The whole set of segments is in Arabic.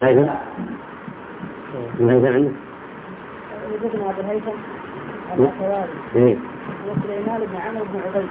هيثم عنه وجدنا أبو الهيثم الأخواري وسليمان بن عمرو بن عبيد.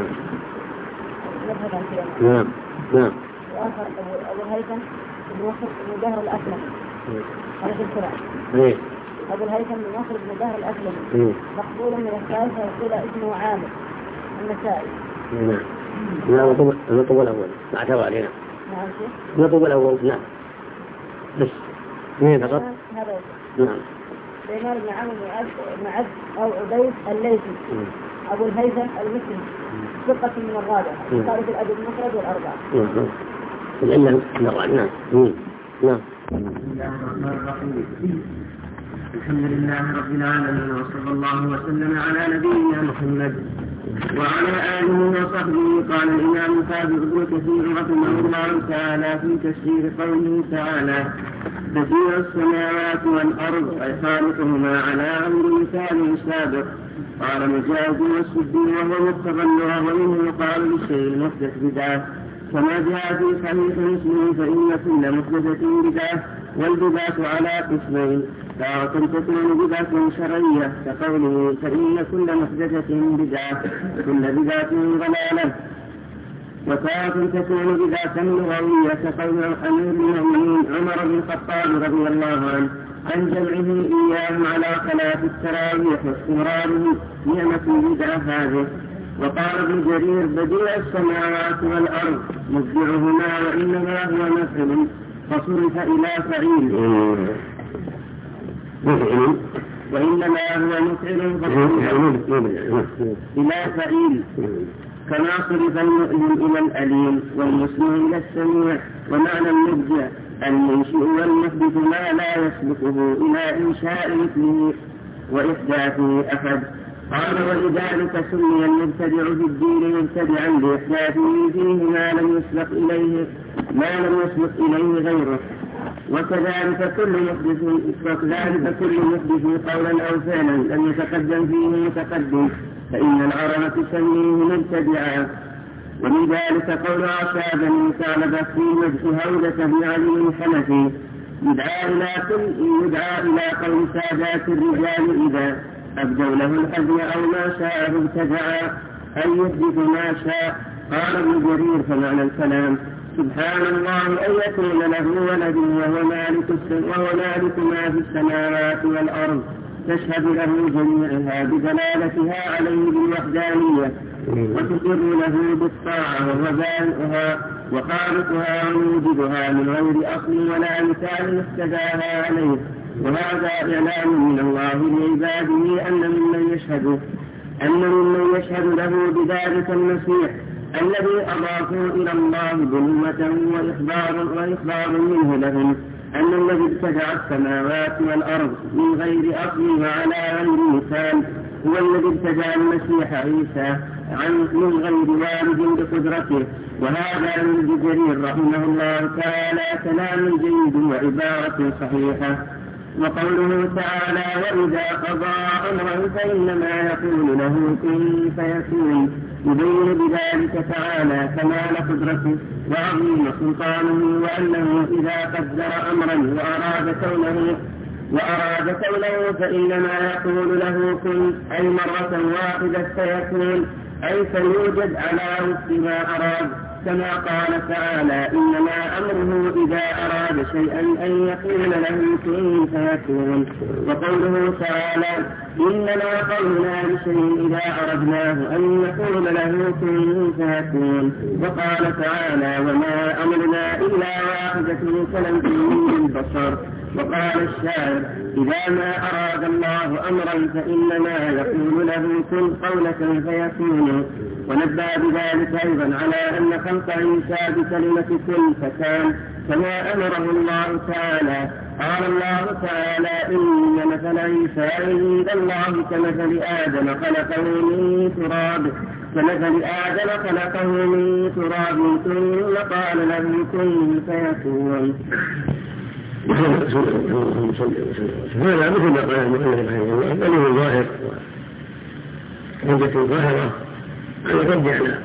نبهد عن سليمان. نعم. وآخر أبو الهيثم بن وخر بن دهر الأسلم. هذا في الكلام. أبو الهيثم بن وخر بن دهر الأسلم مقبول من الثالثة وقيل اسمه عامر النسائي. نعم. نطب الأول ما اعتبر علينا. نعم. نطب الأول. نعم. بس. مين فقط؟ هذا. نعم. سليمان بن عمرو بن عبد أو عبيد الليثي. أبو الهيثم المسلم ثقة من الرابعة. قال في الأدب المفرد والأربعة. العلة من الرابعة. نعم. بسم الله الرحمن الرحيم. الحمد لله رب العالمين وصلى الله وسلم على نبينا محمد وعلى آله وصحبه. قال الإمام الحافظ ابن كثير رحمه الله تعالى في تفسير قوله تعالى: بديع السماوات والأرض أي خالقهما على أمر مثال سابق. قال مجاهد والسدي وهو مقتضى اللغة ومنه يقال للشيء المحدث بدعة كما جاء في صحيح مسلم فإن كل محدثة بدعة والبدعة على قسمين: تارة تكون بدعة شرعية كقوله فإن كل محدثة بدعة كل بدعة ضلالة، وتارة تكون بدعة لغوية كقول أمير المؤمنين عمر بن الخطاب رضي الله عنه عن جمعه إياهم على خلاف التراويح واستمراره نعمة بدعة هذه. وقال ابن جرير بديع السماوات والأرض مبدعهما وإنما هو مفعول فصرف إلى فعيل وإنما هو مفعل فصرف إلى فعيل كما صرف المؤمن إلى الأليم والمسمع إلى السميع. ومعنى المبدع المنشئ والمحدث ما لا يسبقه إلى إنشاء مثله وإحداثه أحد. قال ولذلك سمي المبتدع في الدين مبتدعا لإحداثه فيه ما لم يسبق إليه غيره. وكذلك كل محدث قولا أو فعلا لم يتقدم فيه متقدم فإن العرب تسميه مبتدعا. ومن ذلك قول عشاب بن ثعلبة في مدح هودة بن علي الحنفي يدعى إلى قول سادات الرجال إذا أبدوا له الحزن أو ما شاء ابتدعا أن يحدث ما شاء. قال ابن جرير فمعنى الكلام سبحان الله أن يكون له ولد وهو مالك ما في السماوات والأرض تشهد له جميعها بدلالتها عليه بالوحدانية وتقر له بالطاعة وهو بارئها وخالقها وموجدها من غير أصل ولا مثال اهتداها عليه. وهذا إعلام من الله لعباده أن ممن يشهد له بذلك المسيح الذي أضافوا إلى الله بنوة وإخبار منه لهم أن الذي ابتدع السماوات والأرض من غير أصل وعلى غير مثال هو الذي ابتدع المسيح عيسى من غير والد بقدرته. وهذا من ابن جرير رحمه الله تعالى كلام جيد وعبارة صحيحة. وقوله تعالى وإذا قضى أمرا فإنما يقول له كن فيكون يبين بذلك تعالى كمال قدرته وعظيم سلطانه وأنه إذا قدر أمرا وأراد كونه فإنما يقول له كن أي مرة واحدة فيكون أي فيوجد على وفق ما أراد كما قال تعالى إنما أمره إذا أراد شيئا أن يقول له كن فيكون. وقوله تعالى إنما قولنا لشيء إذا أردناه أن يقول له كن فيكون. وقال تعالى وما أمرنا إلا واحدة كلمة من البشر. وقال الشاعر إذا ما أراد الله أمرا فإنما يقول له كن قولة فيكون. ونبه بذلك أيضا على أن خلق عيسى بكلمة كن فكان كما أمره الله تعالى. قال الله تعالى إن مثل عيسى عند الله كمثل آدم خلقه من تراب ثم قال له كن فيكون. هذا مثل ما قال المؤلف رحمه الله بل هو ظاهر حجة ظاهرة على الرد على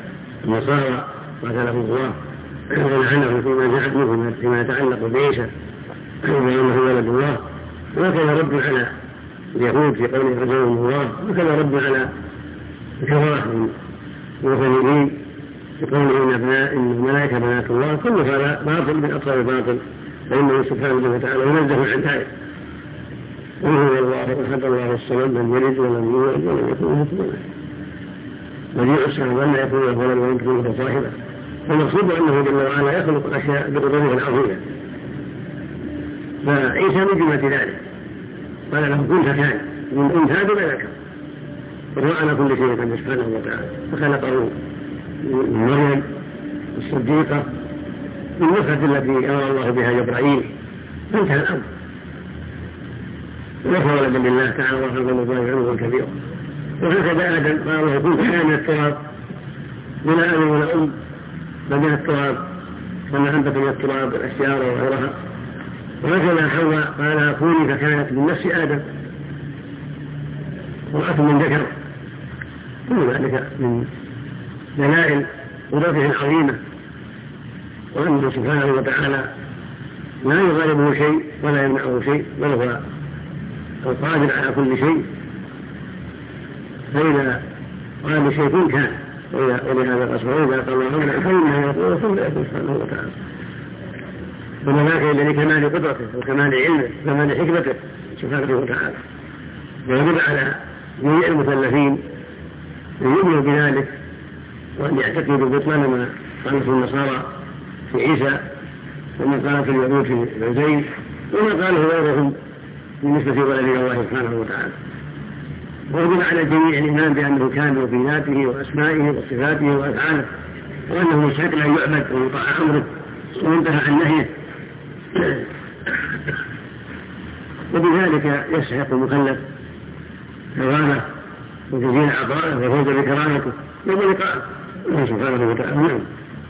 النصارى قاتلهم الله ولعنهم فيما جاءت منهم فيما يتعلق بعيسى وأنه ولد الله، وكان رد على اليهود في قوله عزيهم الله، وكان رد على الكفرة من المثليين في قوله إن الملائكة بنات الله. كل هذا باطل من أبطال الباطل، فإنه سبحانه وتعالى ينزه عن ذلك. قل هو الله أحد الله الصمد لم يلد ولم يولد ولم يكن له كفوا أحد. بديع السماوات لا يكون له ولد ولم يكن له صاحبة. فالمقصود أنه جل وعلا يخلق الأشياء بقدرته العظيمة. فعيسى من جملة ذلك، قال له كن فكان، من أنثى بلا ذكر، وهو على كل شيء قدير سبحانه وتعالى. فخلقه من مريم الصديقة بالنفخة التي أمر الله بها جبرائيل، فانتهى الأمر. ونفى ولدا لله تعالى وخلق الله عنه كبيرا. وهكذا آدم قال له كن فكان من التراب بلا أب ولا أم، بل من التراب كما أنبت من التراب والأشجار وغيرها. وهكذا حواء قال كوني فكانت من نفس آدم امرأة من ذكر. كل ذلك من دلائل قدرته العظيمة، وأنه سبحانه وتعالى لا يغالبه شيء ولا يمنعه شيء، بل هو القادر على كل شيء. فإذا قال شيء كن كان، ولهذا الأصل إذا قال الله أمر فإنه يقول ثم يكون سبحانه وتعالى. وما ذاك إلا لكمال قدرته وكمال علمه وكمال حكمته سبحانه وتعالى. ويجب على جميع المكلفين أن يؤمنوا بذلك، وأن يعتقدوا بطلان ما قالته النصارى في عيسى، وما قالته اليهود في عزيز، وما قاله غيرهم بالنسبة ولد الله سبحانه وتعالى. ويجب على الجميع الإيمان بأنه كامل في ذاته وأسمائه وصفاته وأفعاله، وأنه مستحق أن يعبد ويطاع أمره وينتهى عن نهيه. وبذلك يستحق المكلف ثوابه وتزيين عطائه وفوز بكرامته يوم لقائه سبحانه وتعالى.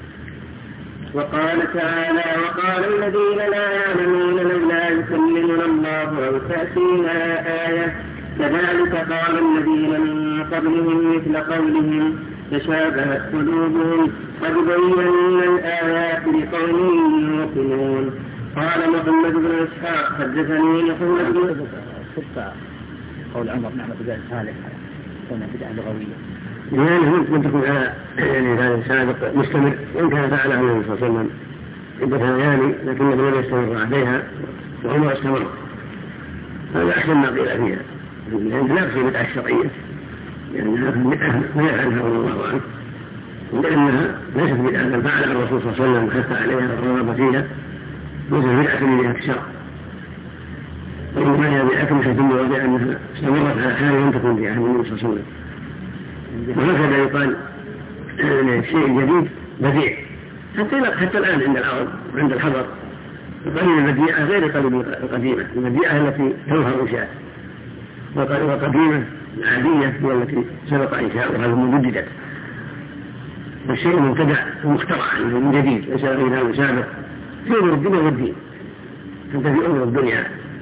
وقال تعالى وقال الذين لا يعلمون لولا يكلمنا الله أو تأتينا آية كذلك قال الذين من قبلهم مثل قولهم تشابهت قلوبهم قد بينا الآيات لقوم يوقنون. قال محمد بن إسحاق حدثني محمد بن قول عمر نعمة بداية صالح كون بداية لغوية يعني ممكن تكون على هذا سابق مستمر، وإن كان فعله النبي صلى الله عليه وسلم عدة ليالي لكنه لم يستمر عليها وعمر استمر. هذا أحسن ما قيل فيها، لا في بدعة الشرعية لأنها ما يفعلها رضي الله عنه، لأنها ليست بدعة بل فعلها الرسول صلى الله عليه وسلم وحث عليها ورغب فيها، ليست بدعة من جهة الشرع، وإنما هي بدعة مشتمة بأنها استمرت على حال لم تكن في عهد النبي صلى الله عليه وسلم. وهكذا يقال شيء جديد بديع حتى الآن عند العرب وعند الحضر القليل البديعة غير قليل القديمة. البديعة التي تظهر إنشاء، والقديمة العادية هي التي سبق إنشاؤها ومجددت. والشيء مبتدع ومخترع من جديد ليس غير هذا سابق في أمور الدنيا والدين، حتى في أمور الدنيا.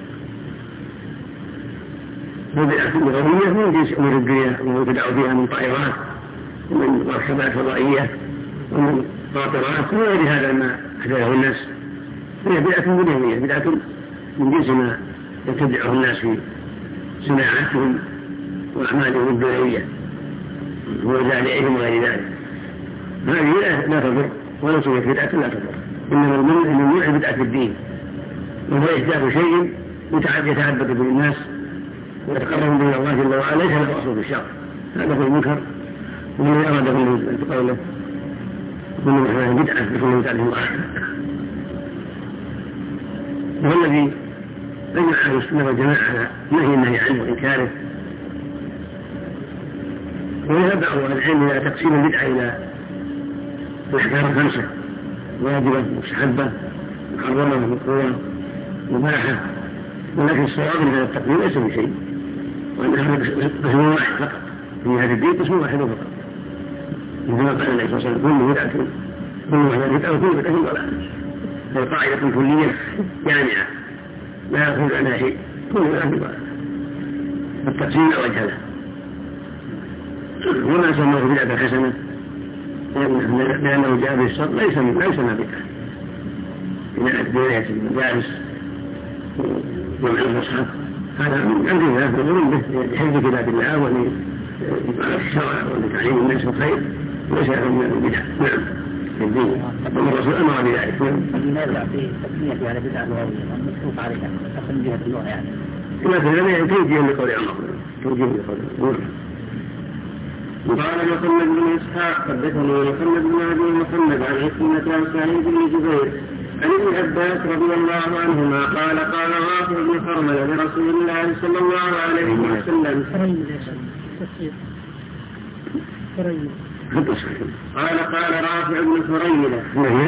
وبدعة لغوية من جنس أمور الدنيا ومبتدع فيها من طائرات ومن مركبات فضائية ومن قاطرات وغير هذا ما أحدثه الناس. هي بدعة دنيوية، بدعة من جنس ما يبتدعه الناس في صناعاتهم وأعمالهم الدنيوية وزارعهم وغير ذلك. هذه لا تضر ولا سميت بدعة لا تضر، إنما الممنوع بدعة في الدين، وهو إحداث شيء يتعبد به الناس ويتقرب به الله جل وعلا ليس له أصل في الشرع. هذا هو المنكر، ومن أراد منه قوله كل محدث بدعة بكل بدعة ضلالة. وهو الذي أجمع أهل السنة والجماعة على النهي عنه وإنكاره. ويذهب بعض أهل العلم إلى تقسيم البدعة إلى الأحكام الخمسة: واجبة، مستحبة، محرمة، مكروهة، مباحة. ولكن الصواب من هذا التقسيم ليس بشيء، وأن هذا قسم واحد فقط في هذا الدين، قسم واحد فقط. مثل قال النبي صلى الله عليه وسلم: كل بدعة كل محدثة وكل بدعة ضلالة. هي قاعدة كلية جامعة لا يخرج عنها شيء، كل بدعة ضلالة. التقسيم لا وجه له. وما سماه بدعة حسنة لأنه جاء بالشرط ليس ما بدعة. إن الدنيا المجالس جمع المصحف هذا من عند الله ومن به لحفظ كتاب الله ولإبقاء الشرع ولتعليم الناس الخير وليس من البدع. نعم الدين ومن الرسول أمر بذلك. لماذا يعطي تسمية على بدعة لغوية مصروف عليها من جهة اللغة يعني؟ لكن هذا توجيه لقول الله توجيه لقول الله. قال محمد بن إسحاق حدثني محمد بن أبي محمد عن عكرمة عن سعيد بن جبير عن ابن عباس رضي الله عنهما قال قال رافع بن حرملة لرسول الله صلى الله عليه وسلم قال رافع بن حرملة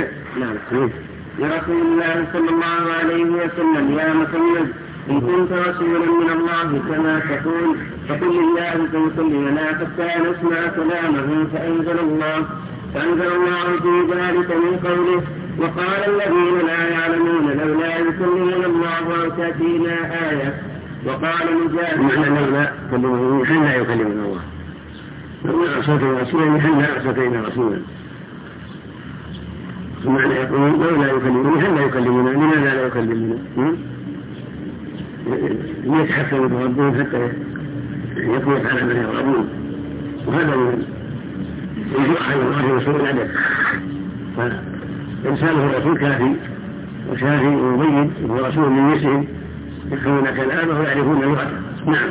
لرسول الله صلى الله عليه وسلم يا محمد إن كنت رسولا من الله كما تقول فقل لله فيكلمنا حتى نسمع كلامه فأنزل الله في ذلك من قوله وقال الذين لا يعلمون لولا يكلمنا الله أو تأتينا آية. وقال مجاهد معنى لولا كلمه حين لا يكلمنا الله لولا أرسلتنا رسولا حين لا أرسلتنا رسولا معنى يقول لولا يكلمنا حين لا يكلمنا لماذا لا يكلمنا يتحكم بربهم حتى يكون على من يرغبون وهذا من يجوع الله رسول الأدب فإنسانه الرسول كافي وشافي ومبين وهو رسول من نسهم يفهمون كلامه ويعرفون لغته. نعم.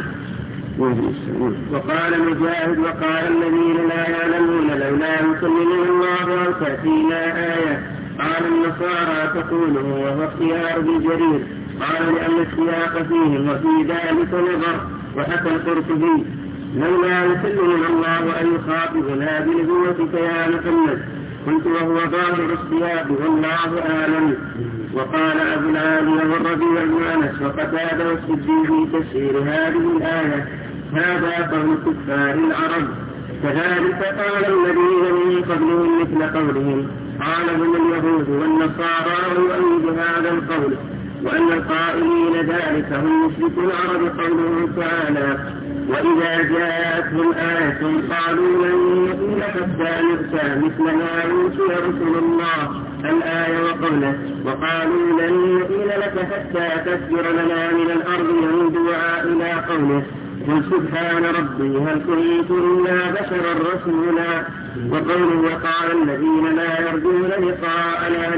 وقال مجاهد وقال الذين لا يعلمون لولا يكلمنا الله أو تأتينا آية. قال النصارى تقوله وهو اختيار بالجرير. قال لأن السياق فيهم وفي ذلك نظر. وحكى القرطبي لولا يكلمنا الله أن يخاطبنا بنبوتك يا محمد. قلت وهو ظاهر السياق والله أعلم. وقال أبو العالي والربيع بن أنس وقتادة والسدي في تفسير هذه الآية هذا قول كفار العرب. كذلك قال الذين من قبلهم مثل قولهم قال هم اليهود والنصارى ويؤيد هذا القول وأن القائلين ذلك هم مشركو العرب قوله تعالى وإذا جاءتهم آية قالوا لن نؤمن حتى نؤتى مثل ما أوتي رسل الله الآية وقوله وقالوا لن نؤمن لك حتى تفجر لنا من الأرض ينبوعا إلى قوله قل سبحان ربي هل كنت إلا بشرا رسولا. وقوله وقال الذين لا يرجون لقاءنا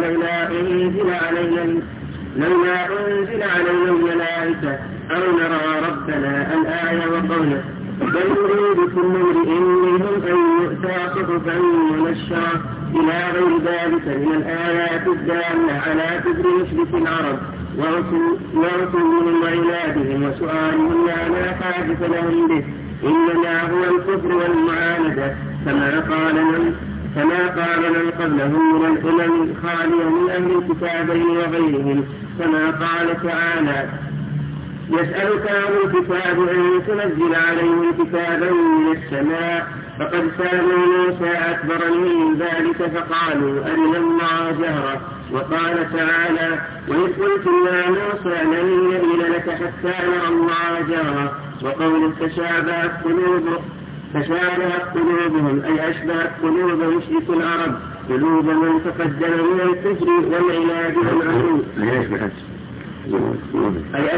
لولا أنزل علينا الملائكة أو نرى ربنا الآية وقوله بل يريد كل امرئ منهم أن يؤتى صحفا منشرة إلى غير ذلك من الآيات الدالة على كبر مشرك العرب ورسولهم وعنادهم وسؤالهم لا حاجة لهم به إنما هو الكفر والمعاندة كما قال من قبلهم من الأمم خالية من أهل الكتابين وغيرهم كما قال تعالى يسألك أهل الكتاب أن تنزل عليهم كتابا من السماء فقد سألوا موسى أكبر من ذلك فقالوا أرنا الله جهرا. وقال تعالى وإذ قلتم يا موسى لن نؤمن لك حتى نرى الله جهرا. وقول تشابهت قلوبهم أي أشبهت قلوب مشرك العرب قلوب من تقدم من الكفر والعناد والعلو أي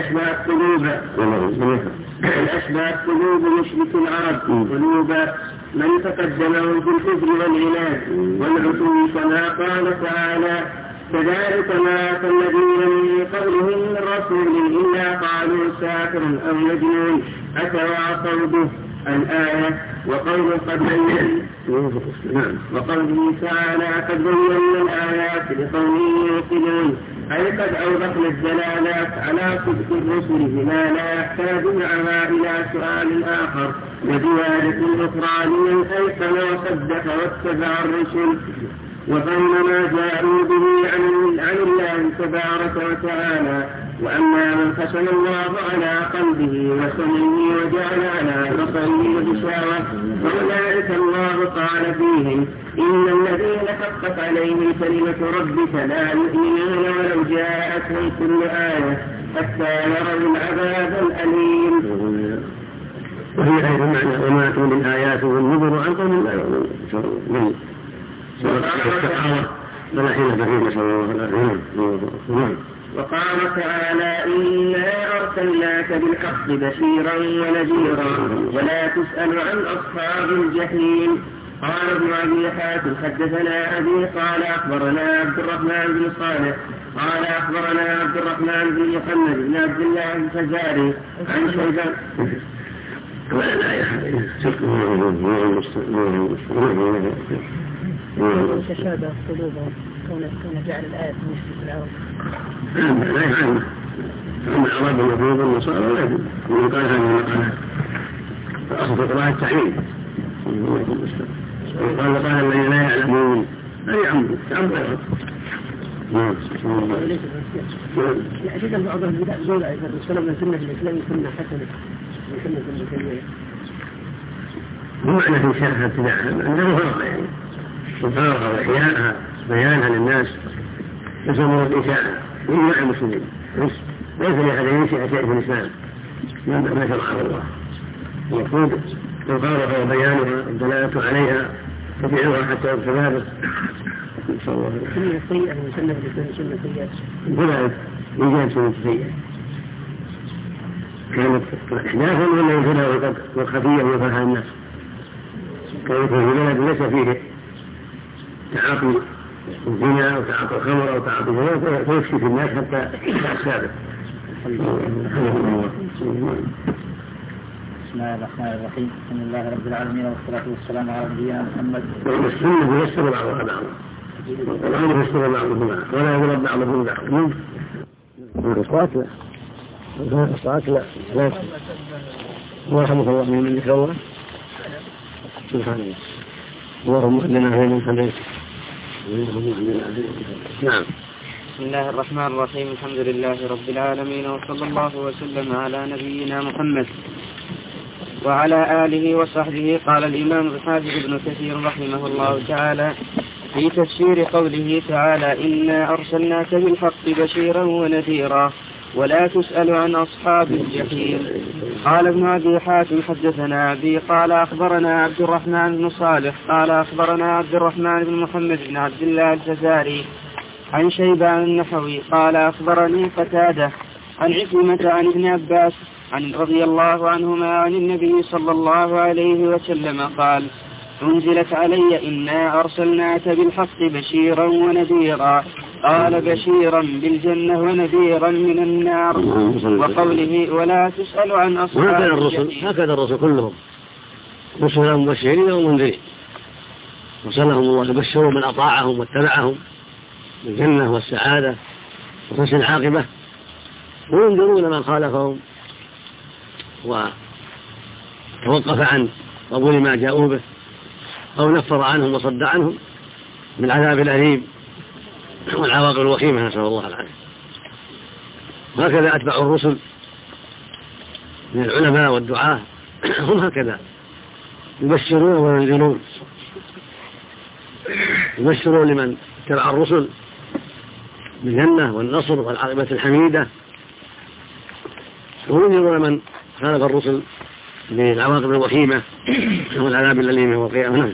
أشبهت قلوب مشرك العرب قلوب من تقدمهم في الكفر والعناد والعلو كما قال تعالى كذلك ما أتى الذين من قبلهم من رسول إلا قالوا ساحر أو مجنون أتواصوا به الآية. وقوله تعالى قد بينا الآيات لقوم يوقنون أي قد أوضحنا الدلالات على صدق الرسل بما لا يحتاج معها إلى سؤال آخر وزيادة أخرى لمن أيقن وصدق واتبع الرسل وفهم ما جاءوا به عن الله تبارك وتعالى. وأما من خشن الله على قلبه وسمعه وجعل على بصره غشاوة فأولئك الله قال فيهم إن الذين حقت عليهم كلمة ربك لا يؤمنون ولو جاءتهم كل آية حتى يروا العذاب الأليم. وهي أيضا معنى وما أتوا من آيات والنذر عن قوم لا يؤمنون وقال تعالى إن أرسلناك بالحق بشيرا ونذيرا ولا تسأل عن أصحاب الجحيم. قال ابن أبي حاتم حدثنا أبي قال أخبرنا عبد الرحمن بن صالح قال أخبرنا عبد الرحمن بن محمد بن عبد الله الفزاري عن شيبان. تشابه قلوبهم كون جعل الآية في العرب. لا يفعل. أما العرب المفروض النصارى لا يجب. ومن قال هذه المقالات فأصل فقراء التعليم. وقال الذين لا يعلمون لا يعمدوا تعمدوا أيضا. أجد بعضهم زول أيضا السلام من سنة الإسلام سنة حسنة وسنة الإسلامية. هو معنى في شرح ابتداعها أنه فرق يعني وفرق وإحياءها بيانها للناس يسمون الإشاعة من المسلمين ليس لأحد ينشئ شيء في الإسلام ما شرعه الله. المفروض الفارقة وبيانها الدلالة عليها تبيعها حتى الثبابة. سنة سيئة وسنة الإسلام سنة سيئة. كذلك يجاب سنة سيئة كانت إحداثا ولا ينزلها وخفية ويفرها الناس. كانت في بلد ليس فيه تعاطي الزنا أو تعاطي الخمر أو تعاطي الزنا فيفشي في الناس حتى السابق. بسم الله الرحمن الرحيم. الحمد لله رب العالمين والصلاة والسلام على نبينا محمد. السنة يفسر بعضها بعضا والقرآن يفسر بعضه بعضا ولا يضرب بعضه بعضا. الصلاة لا ورحمة الله من ذكر الله سبحانه اللهم لنا من هديت. نعم. بسم الله الرحمن الرحيم. الحمد لله رب العالمين وصلى الله وسلم على نبينا محمد وعلى آله وصحبه. قال الإمام الحافظ ابن كثير رحمه الله تعالى في تفسير قوله تعالى إنا أرسلناك بالحق بشيرا ونذيرا ولا تسأل عن أصحاب الجحيم. قال ابن أبي حاتم حدثنا أبي قال أخبرنا عبد الرحمن بن صالح قال أخبرنا عبد الرحمن بن محمد بن عبد الله الفزاري عن شيبان النحوي قال أخبرني قتادة عن عكرمة عن ابن عباس رضي الله عنهما عن النبي صلى الله عليه وسلم قال أنزلت علي إنا أرسلناك بالحق بشيرا ونذيرا قال بشيرا بالجنة ونذيرا من النار. وقوله ولا تسأل عن أصحاب الجحيم. هكذا الرسل كلهم رسلا مبشرين ومنذرين وصلهم الله يبشروا من أطاعهم واتبعهم بالجنة والسعادة وحسن العاقبة وينذرون من خالفهم وتوقف عن قبول ما جاءوا به أو نفر عنهم وصد عنهم بالعذاب الأليم والعواقب الوخيمة نسأل الله العافية. وهكذا أتبع الرسل من العلماء والدعاة هم هكذا يبشرون وينذرون. يبشرون لمن تبع الرسل بالجنة والنصر والعاقبة الحميدة وينذرون من خالف الرسل بالعواقب الوخيمة والعذاب الأليم والقيامة.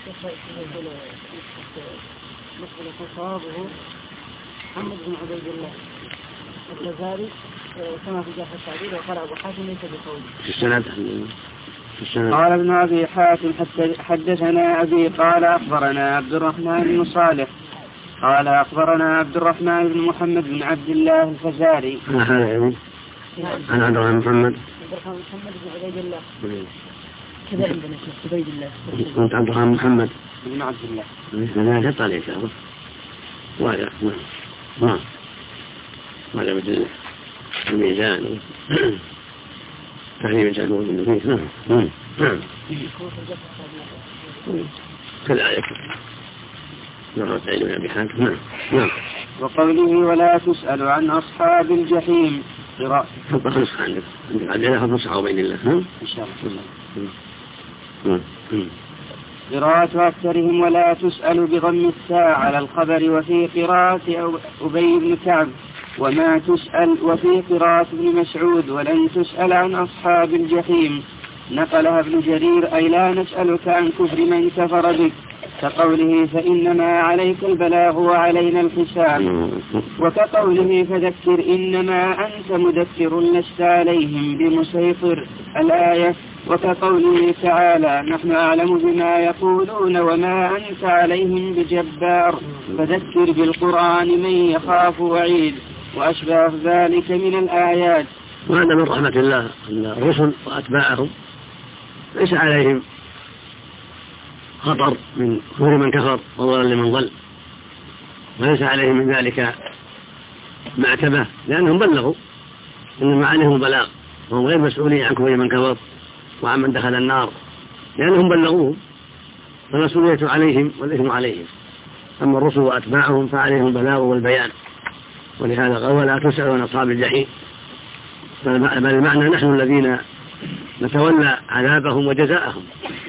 صوابه محمد بن عبيد الله الفزاري كما في جاء التعبير وقال أبو حاتم ليس بقوله في السند. قال ابن أبي حاتم حدثنا أبي قال أخبرنا عبد الرحمن بن صالح قال أخبرنا عبد الرحمن بن محمد بن عبد الله الفزاري. هذا يعني أنا عبد الرحمن محمد بن عبيد الله كذا عندنا شيخ عبيد الله. كنت عبد الرحمن محمد بن عبد الله. لا شط عليه شهر وهذا وهذا مثل الميزان تحريم جعله من النبي. نعم كذلك نرى سعيد بن أبي حاتم. نعم. وقوله ولا تسأل عن أصحاب الجحيم. فقط نسخة عندك عندنا نسخة وبين الله إن شاء الله. قراءة أكثرهم ولا تسأل بضم التاء على الخبر وفي قراءة أبي بن كعب وما تسأل وفي قراءة ابن مسعود ولن تسأل عن أصحاب الجحيم. نقلها ابن جرير أي لا نسألك عن كفر من كفر بك كقوله فإنما عليك البلاغ وعلينا الحساب، وكقوله فذكر إنما أنت مذكر لست عليهم بمسيطر الآية، وكقوله تعالى نحن أعلم بما يقولون وما أنت عليهم بجبار فذكر بالقرآن من يخاف وعيد، وأشبه ذلك من الآيات. وهذا من رحمة الله أن الرسل وأتباعهم ليس عليهم خطر من كفر من كفر وضلال من ضل، وليس عليهم من ذلك معتبة، لأنهم بلغوا، إنما عليهم البلاغ، وهم غير مسؤولين عن كفر من كفر وعن من دخل النار، لأنهم بلغوهم، فالمسؤولية عليهم والإثم عليهم. أما الرسل وأتباعهم فعليهم البلاغ والبيان، ولهذا قال ولا تسألوا عن أصحاب الجحيم، بل المعنى نحن الذين نتولى عذابهم وجزاءهم.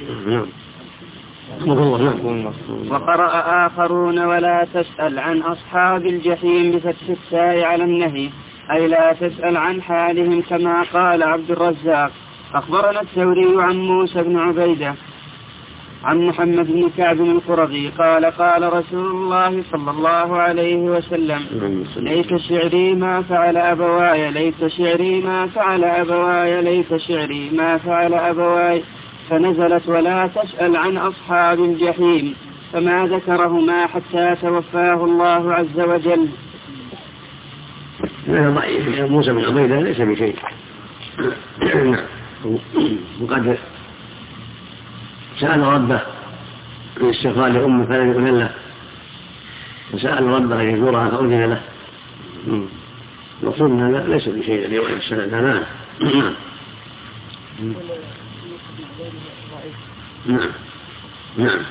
وقرأ آخرون ولا تسأل عن أصحاب الجحيم بفتح التاء على النهي، أي لا تسأل عن حالهم، كما قال عبد الرزاق. أخبرنا الثوري عن موسى بن عبيدة عن محمد بن كعب القرظي قال قال رسول الله صلى الله عليه وسلم ليت شعري ما فعل أبواي، ليت شعري ما فعل أبواي، ليت شعري ما فعل أبواي، فنزلت ولا تسأل عن أصحاب الجحيم، فما ذكرهما حتى توفاه الله عز وجل. موسى بن عبيدة ليس بشيء، وقد سأل ربه الاستغفار لأمه فلم يؤذن له، وسأل ربه أن يزورها فأذن له. المقصود أن هذا ليس بشيء الذي يوعد السنة. نعم نعم نعم.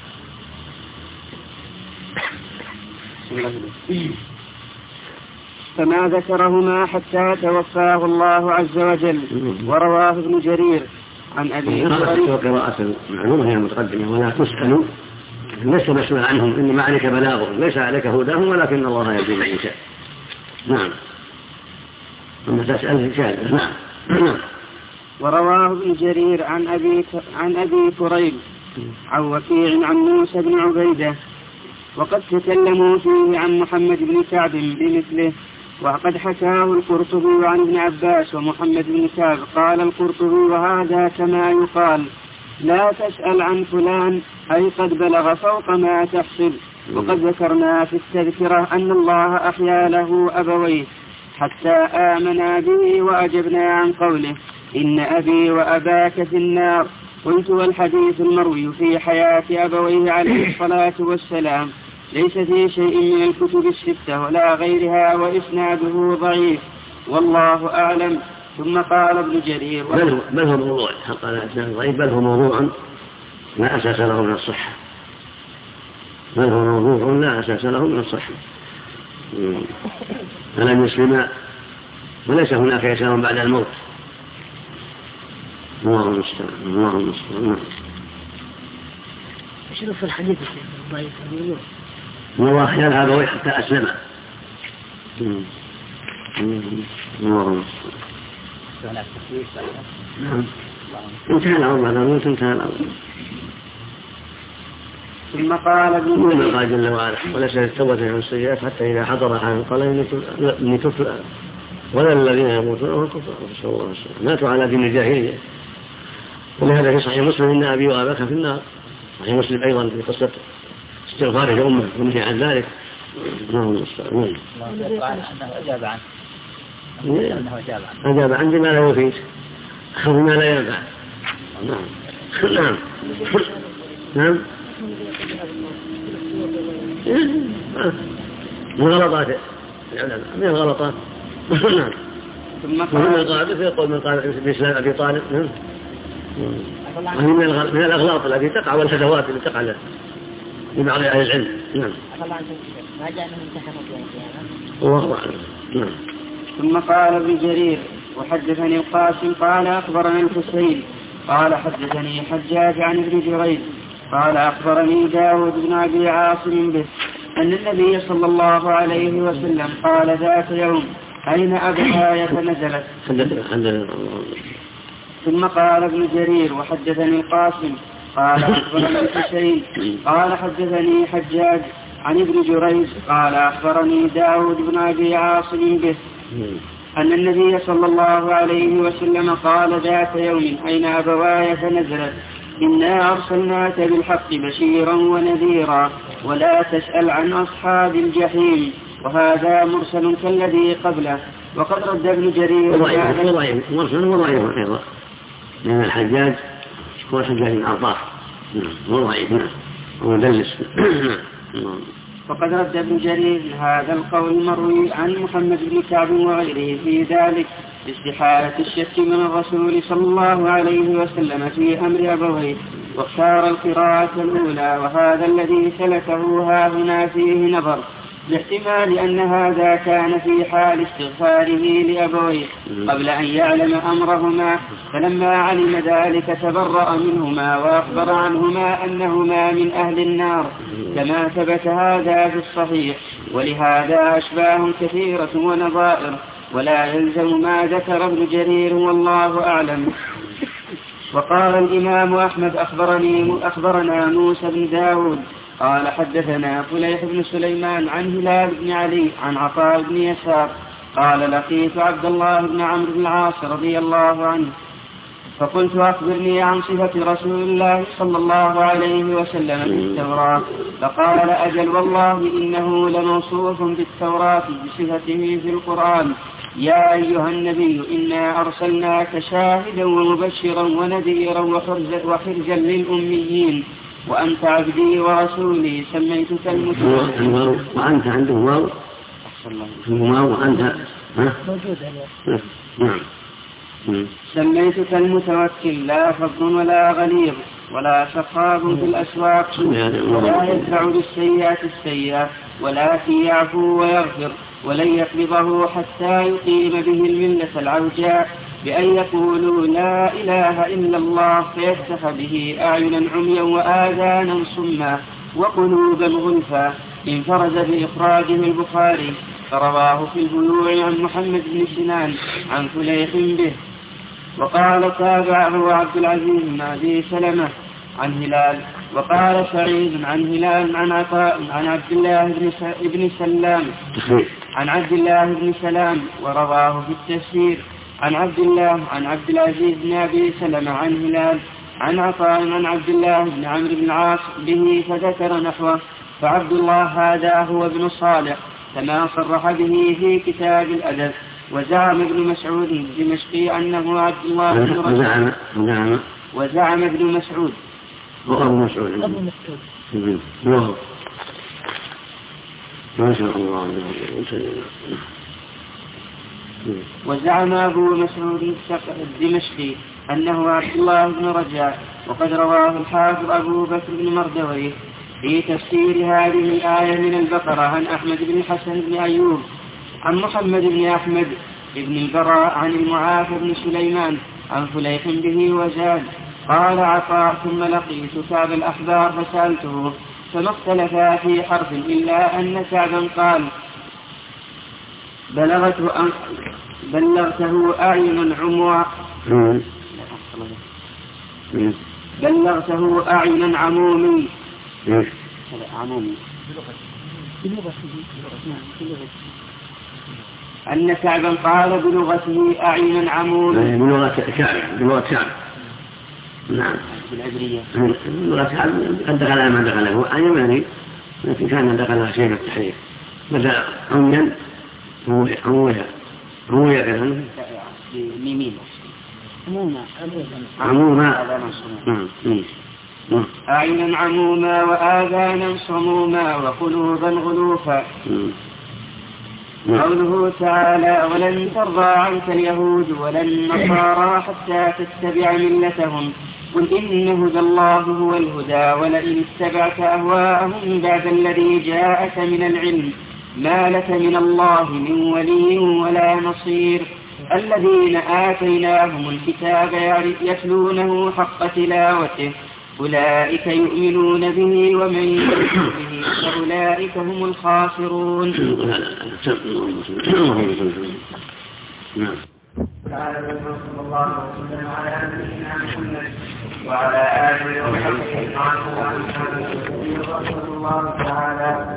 فما ذكرهما حتى توفاه الله عز وجل. ورواه ابن جرير عن أبي قراءة المعلومة هي المتقدمة ولا تسألوا، ليس مسؤول عنهم، إنما عليك بلاغهم، ليس عليك هداهم، ولكن الله يهدي من يشاء. نعم. أما تسأل شاهد. نعم. ورواه ابن جرير عن أبي كريب عن وكيع عن موسى بن عبيدة، وقد تكلموا فيه عن محمد بن كعب بمثله، وقد حكاه القرطبي عن ابن عباس ومحمد بن كعب. قال القرطبي وهذا كما يقال لا تسأل عن فلان، أي قد بلغ فوق ما تحصل. وقد ذكرنا في التذكرة أن الله أحيا له أبويه حتى آمنا به، وأجبنا عن قوله إن أبي وأباك في النار. قلت والحديث المروي في حياة أبويه عليه الصلاة والسلام ليس في شيء من الكتب الستة ولا غيرها، وإسناده ضعيف، والله أعلم. ثم قال ابن جرير بل هو موضوع، قال إسناده ضعيف، بل هو موضوع لا أساس له من الصحة، بل هو موضوع لا أساس له من الصحة. فلم يسلم وليس هناك إسلام بعد الموت. الله المستعان. شنو في الحديث ضعيف؟ الله خيال أبويه حتى أسلم. الله المستعان. انتهى الأمر بعد الموت، انتهى الأمر. ثم قال ابن قال جل وعلا وليس التوبة عن السيئات حتى إذا حضر أحد قال إني تبت، ولا الذين يموتون وهم كفار، نسأل الله السلامة، ماتوا على دين الجاهلية. ولهذا في صحيح مسلم إن أبي وأباك في النار. صحيح مسلم أيضا في قصة استغفاره لأمه ونهي عن ذلك. الله المستعان. أجاب عن بما لا يفيد، أخذ بما لا ينفع. نعم من غلطات من الغلطات. ثم قال يقول من قال بإسلام أبي طالب من الأغلاط التي تقع والهدوات التي تقع لبعض أهل العلم. نعم. ما جاء من امتحانات الله أعلم. نعم. ثم قال ابن جرير وحدثني القاسم قال أخبرنا الحسين قال حدثني حجاج عن ابن جريج قال أخبرني داود بن أبي عاصم به أن النبي صلى الله عليه وسلم قال ذات يوم أين أبواي فنزلت. ثم قال ابن جرير وحدثني القاسم قال أخبرني الحسين قال حدثني حجاج عن ابن جريج قال أخبرني داود بن أبي عاصم به أن النبي صلى الله عليه وسلم قال ذات يوم أين أبواي فنزلت إنا أرسلناك بالحق بشيرا ونذيرا ولا تسأل عن أصحاب الجحيم. وهذا مرسل كالذي قبله. وقد رد ابن جرير مرسل وضعيف أيضا من الحجاج هو حجاج بن عطاء وضعيف ومدلس. وقد رد ابن جرير هذا القول المروي عن محمد بن كعب وغيره في ذلك باستحالة الشك من الرسول صلى الله عليه وسلم في أمر أبويه واختار القراءة الأولى. وهذا الذي سلكه ها هنا فيه نظر باحتمال أن هذا كان في حال استغفاره لأبويه قبل أن يعلم أمرهما فلما علم ذلك تبرأ منهما وأخبر عنهما أنهما من أهل النار كما ثبت هذا في الصحيح. ولهذا أشباه كثيرة ونظائر ولا يلزم ما ذكر ابن جرير والله أعلم. وقال الإمام أحمد أخبرنا موسى بن داود قال حدثنا فليح بن سليمان عن هلال بن علي عن عطاء بن يسار قال لقيت عبد الله بن عمرو بن العاص رضي الله عنه فقلت أخبرني عن صفة رسول الله صلى الله عليه وسلم في التوراة فقال أجل والله إنه لموصوف بالتوراة بصفته في القرآن يا أيها النبي إنا أرسلناك شاهدا ومبشرا ونذيرا وحرزا للأميين وأنت عبدي ورسولي سميتك المتوكل. وأنت عنده واو وأنت سميتك المتوكل لا فض ولا غليظ ولا سخاب في الأسواق ولا يدفع بالسيئات السيئة ولكن يعفو ويغفر ولن يقبضه حتى يقيم به الملة العوجاء بأن يقولوا لا إله إلا الله فيفتح به أعينا عميا وآذانا صما وقلوبا غلفا. انفرد بإخراجه البخاري فرواه في البيوع عن محمد بن سنان عن فليح به. وقال تابعه عبد العزيز بن أبي سلمة عن هلال. وقال سعيد عن هلال عن عطاء عن عبد الله بن سلام عن عبد الله بن سلام ورواه في التفسير عن عبد العزيز بن أبي سلمة عن هلال عن عطاء عن عبد الله بن عمرو بن العاص به فذكر نحوه. فعبد الله هذا هو ابن صالح كما صرح به في كتاب الأدب. وزعم ابن مسعود الدمشقي أنه عبد الله بن رجاء وزعم ابن مسعود ما شاء الله. وزعم أبو مسعود الدمشقي أنه عبد الله بن رجاء. وقد رواه الحافظ أبو بكر بن مردويه في تفسير هذه الآية من البقرة عن أحمد بن الحسن بن أيوب عن محمد بن أحمد بن البراء عن المعافى بن سليمان عن فليح به وزاد. قال عطاء ثم لقيت كعب الأحبار فسألته فما اختلفا في حرف إلا أن كعبا قال بلغته أعين عموا بلغته أعين عمومي أن كعبا قال بلغته أعين عمومي بلغة شعب نعم بالعبرية بلغة شعب قد دخل ما دخله أيماني لكن كان دخلها شيء التحريف بدأ عميا عمويا كذا ميمين عموما أعينا عموما وآذانا صموما وقلوبا غلوفا. قوله تعالى ولن ترضى عنك اليهود ولا النصارى حتى تتبع ملتهم قل إن هدى الله هو الهدى ولئن اتبعت أهواءهم بعد الذي جاءك من العلم ما لك من الله من ولي ولا نصير. الذين آتيناهم الكتاب يتلونه حق تلاوته أولئك يؤمنون به ومن يؤمن به فأولئك هم الخاسرون. نعم. تعالى صلى الله عليه وسلم على نبينا محمد وعلى آله وصحبه رحمه الله تعالى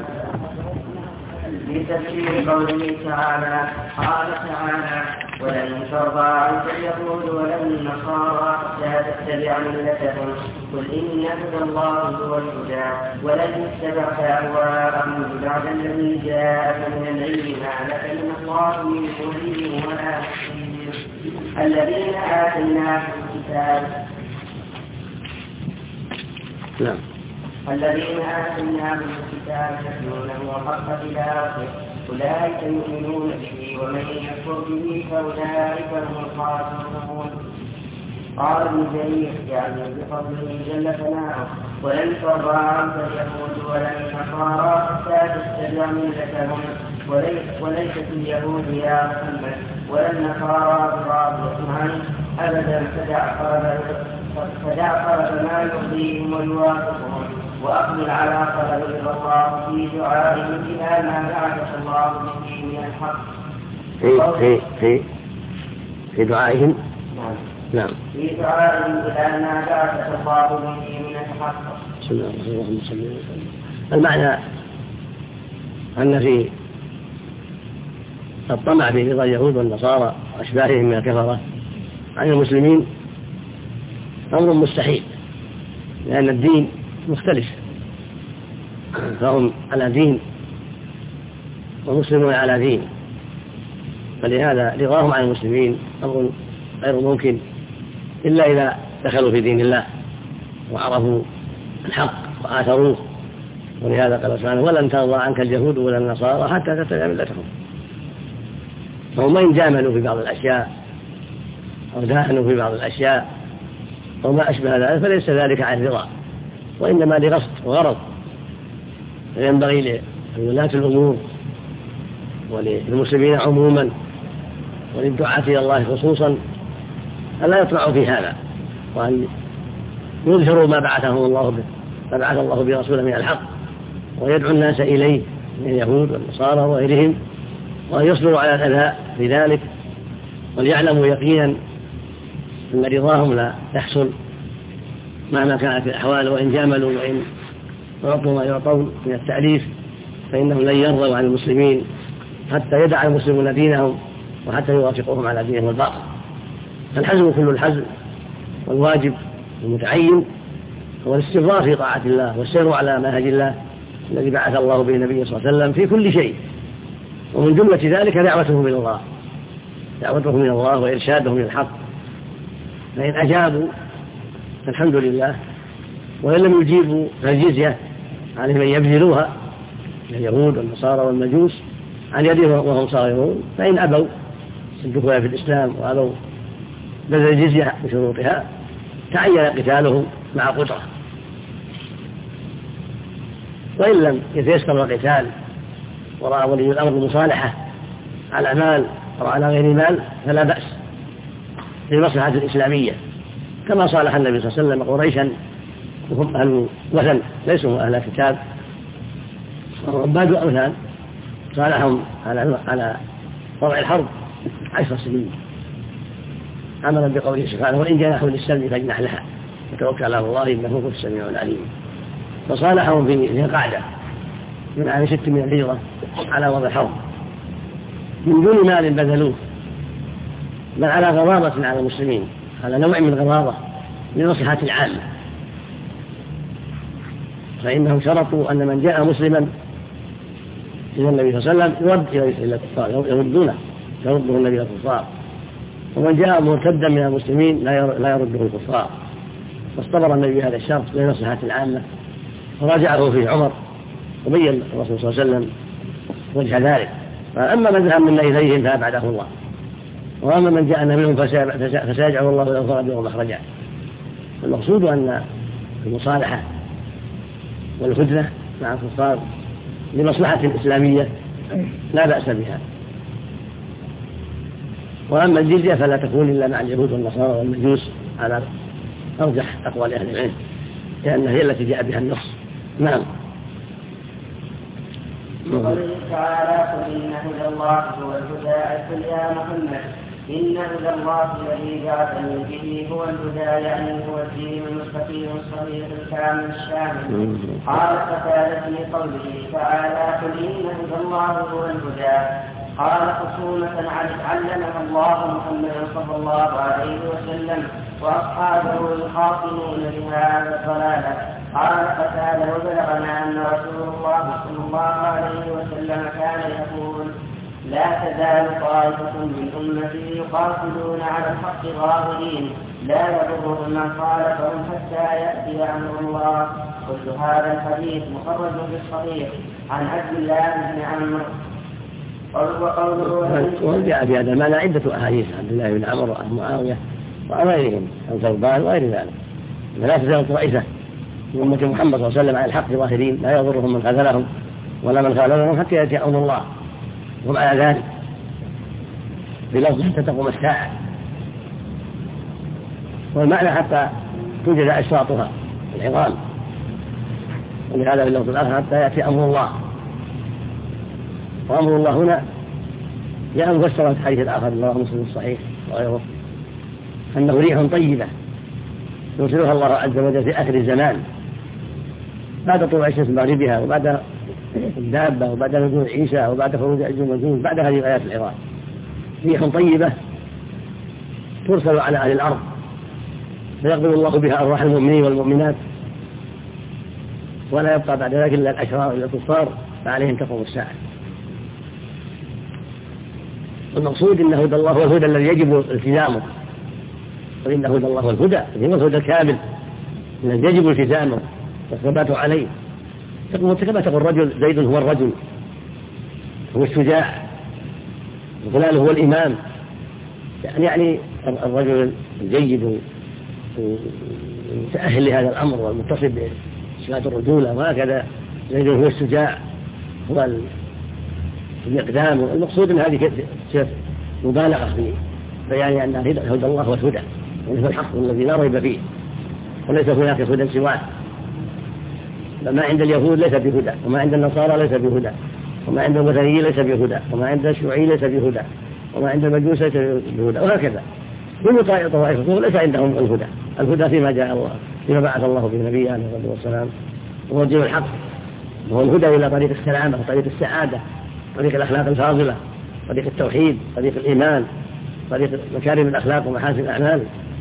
بتفسير قوله تعالى. قال تعالى: ولن ترضى عنك اليهود ولا النصارى لا تتبع ملتهم قل إن هدى الله هو الهدى ولن اتبعت أهواءهم بعد الذي جاءك من العلم ما لك من الله من ولي ولا نصير. الذين آتيناهم الكتاب الذين آتيناهم الكتاب يتلونه حق تلاوته أولئك يؤمنون به ومن يكفر به فأولئك هم الخاسرون. قال ابن جرير يعني بفضله جل ثناؤه: ولن ترضى عنك اليهود ولا النصارى حتى تتبع ملتهم وليست اليهود يا محمد ولا النصارى براضية عنه أبدا فدع ما يرضيهم ويوافقهم وأقبل على طلب الله في دعائهم إلى ما بعث الله به من الحق. في دعائهم نعم في دعائهم إلى ما بعث الله به من الحق. بسم الله الرحمن الرحيم. المعنى أن في الطمع في رضا اليهود والنصارى وأشباههم من الكفرة عن المسلمين أمر مستحيل، لأن الدين مختلف، فهم على دين ومسلمون على دين، فلهذا رضاهم عن المسلمين أمر غير ممكن إلا إذا دخلوا في دين الله وعرفوا الحق وآثروه. ولهذا قال سبحانه: ولن ترضى عنك اليهود ولا النصارى حتى تتبع ملتهم. فهم إن جاملوا في بعض الأشياء أو داهنوا في بعض الأشياء أو ما أشبه ذلك فليس ذلك عن رضا، وإنما لقصد وغرض. فينبغي لولاة الأمور وللمسلمين عموما وللدعاة إلى الله خصوصا ألا يطمعوا في هذا، وأن يظهروا ما بعث الله برسوله من الحق، ويدعو الناس إليه من اليهود والنصارى وغيرهم، وأن يصبروا على الأذى في ذلك، وليعلموا يقينا أن رضاهم لا يحصل مهما كانت الأحوال، وإن جاملوا وإن يعطوا ما يعطون من التأليف فإنهم لن يرضوا عن المسلمين حتى يدع المسلمون دينهم وحتى يوافقوهم على دينهم الباطل. فالحزم كل الحزم، والواجب المتعين هو الاستمرار في طاعة الله والسير على منهج الله الذي بعث الله به النبي صلى الله عليه وسلم في كل شيء، ومن جملة ذلك دعوتهم من الله وإرشادهم إلى الحق. فإن أجابوا فالحمد لله، وإن لم يجيبوا فالجزية عليهم أن يبذلوها اليهود والنصارى والمجوس عن يدهم وهم صاغرون. فإن أبوا الدخول في الإسلام وأبوا بذل الجزية بشروطها تعين قتالهم مع قدرة، وإن لم يتيسر القتال ورأى ولي الأمر المصالحة على مال أو على غير مال فلا بأس للمصلحة الإسلامية، كما صالح النبي صلى الله عليه وسلم قريشا وهم أهل وثن ليسوا أهل كتاب وعباد أوثان، صالحهم على وضع الحرب 10 سنين، عملا بقوله سبحانه: وإن جنحوا للسلم فاجنح لها وتوكل على الله إنه هو السميع العليم. فصالحهم في ذي القعدة من عام 6 من الهجرة على وضع الحرب من دون مال بذلوه، بل على غضاضة على المسلمين، على نوع من غضاضة لمصلحة العامة. فإنهم شرطوا أن من جاء مسلما إلى النبي صلى الله عليه وسلم يرد إلى الكفار، يرده النبي إلى الكفار، ومن جاء مرتدا من المسلمين لا يرده الكفار. فاصطبر النبي بهذا الشرط لمصلحة العامة، وراجعه فيه عمر وبين الرسول صلى الله عليه وسلم وجه ذلك. فأما من ذهب منا إليهم فأبعده الله، وأما من جاءنا منهم فسيجعل الله له فرجا ومخرجا. المقصود أن المصالحة والهدنة مع الكفار لمصلحة إسلامية لا بأس بها. وأما الجزية فلا تكون إلا مع اليهود والنصارى والمجوس على أرجح أقوال أهل العلم، لأنها هي التي جاء بها النص. نعم. قوله تعالى: قل إن هدى الله هو الهدى، قل يا محمد إن هدى الله الذي بعثني به هو الهدى، يعني هو الدين المستقيم الصحيح الكامل الشامل. قال قتادة في قوله تعالى قل إن هدى الله هو الهدى، قال خصومة علمها الله محمدا صلى الله عليه وسلم وأصحابه يخاطبون بهذا الضلالة. قال قتادة وبلغنا أن رسول الله صلى الله عليه وسلم كان يقول لا تزال طائفة من أمتي يقاتلون على الحق ظاهرين لا يضرهم من خالفهم حتى يأتي أمر الله. كل هذا الحديث مخرج في الصحيح عن عبد الله بن عمرو. وجاء في هذا المعنى عدة أحاديث عبد الله بن عمرو وأبي معاوية وغيرهم أو ثوبان وغير ذلك. لا تزال طائفة من أمة محمد صلى الله عليه وسلم على الحق ظاهرين لا يضرهم من خذلهم ولا من خالفهم حتى يأتي أمر الله. ومع ذلك بلفظ حتى تقوم الساعة، والمعنى حتى توجد أشراطها العظام، ولهذا باللفظ الآخر حتى يأتي أمر الله. وأمر الله هنا جاء مفسرا في الحديث الآخر رواه مسلم الصحيح وغيره أنه ريح طيبة يرسلها الله عز وجل في آخر الزمان بعد طلوع الشمس مغربها وبعد الدابة وبعد نزول عيسى وبعد خروج أجل المنزول بعد هذه الآيات العظام. ريح طيبة ترسل على أهل الأرض فيقبل الله بها أرواح المؤمنين والمؤمنات، ولا يبقى بعد ذلك إلا الأشرار إلا الكفار فعليهم تقوم الساعة. والمقصود إن هدى الله هو الهدى الذي يجب التزامه، وإن هدى الله هو الهدى هو الهدى الكامل الذي يجب التزامه والثبات عليه. كما تقول الرجل زيد هو الرجل، هو الشجاع، وفلان هو الإمام، يعني الرجل الجيد المتأهل لهذا الأمر والمتصف بصفات الرجولة، وهكذا زيد هو الشجاع هو الإقدام. المقصود أن هذه مبالغة في بيان أن هدى الله هو الهدى، وهو الحق الذي لا ريب فيه، وليس هناك هدى سواه. ما عند اليهود ليس بهدى، وما عند النصارى ليس بهدى، وما عند الوثنيين ليس بهدى، وما عند الشيوعي ليس بهدى، وما عند المجوس ليس بهدى، وهكذا كل طائفة ليس عندهم الهدى. الهدى فيما جاء الله، فيما بعث الله به نبيه عليه الصلاة والسلام، وهو الدين الحق، وهو الهدى إلى طريق السلامة وطريق السعادة، طريق الأخلاق الفاضلة، طريق التوحيد، طريق الإيمان، طريق مكارم الأخلاق ومحاسن الأعمال.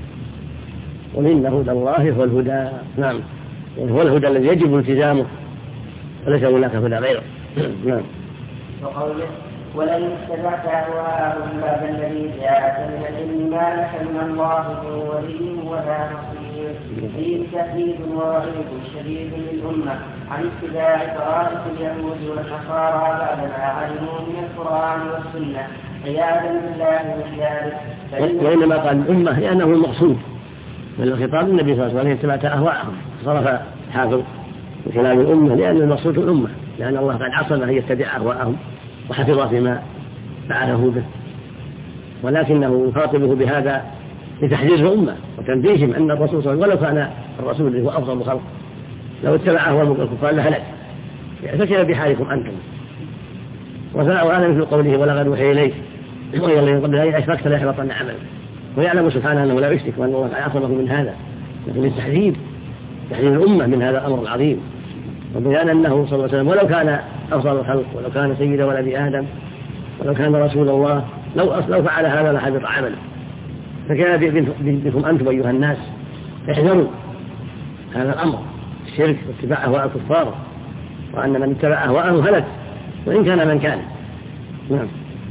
ومن هدى الله هو الهدى، نعم، هو الهدى الذي يجب التزامه وليس هناك هدى غيره. نعم. وقوله ولئن اتبعت أهواءهم بعد الذي جاءك من العلم ما لك من الله من ولي ولا نصير. فيه تهديد ووعيد شديد للأمة عن اتباع طرائق اليهود والنصارى بعد ما علموا من القرآن والسنة عياذا بالله من ذلك. وإنما قال الأمة لأنه المقصود من الخطاب النبي صلى الله عليه وسلم اتبعت أهواءهم، صرف حافظ من كلام الأمة لأن المقصود الأمة، لأن الله قد عصم أن يتبع أهواءهم وحفظ فيما فعله به، ولكنه يخاطبه بهذا لتحذير الأمة وتنبيههم أن الرسول صلى الله عليه وسلم ولو كان الرسول اللي هو أفضل الخلق لو اتبع أهواء الكفار لهلك، فكيف بحالكم أنتم. وهذا مثل قوله ولقد أوحي إليك وإلى الذين قبل ذلك أشركت ليحبطن عملك، ويعلم سبحانه أنه لا يشرك وأن الله عصمه من هذا، لكن التحذير تحذير الأمة من هذا الأمر العظيم، وبيان أنه صلى الله عليه وسلم ولو كان أفضل الخلق ولو كان سيد ولد آدم ولو كان رسول الله لو فعل هذا لحبط عمله. فكان بكم أنتم أيها الناس احذروا هذا الأمر، الشرك واتباع أهواء الكفار، وأن من اتبع أهواءه هلك وإن كان من كان. نعم.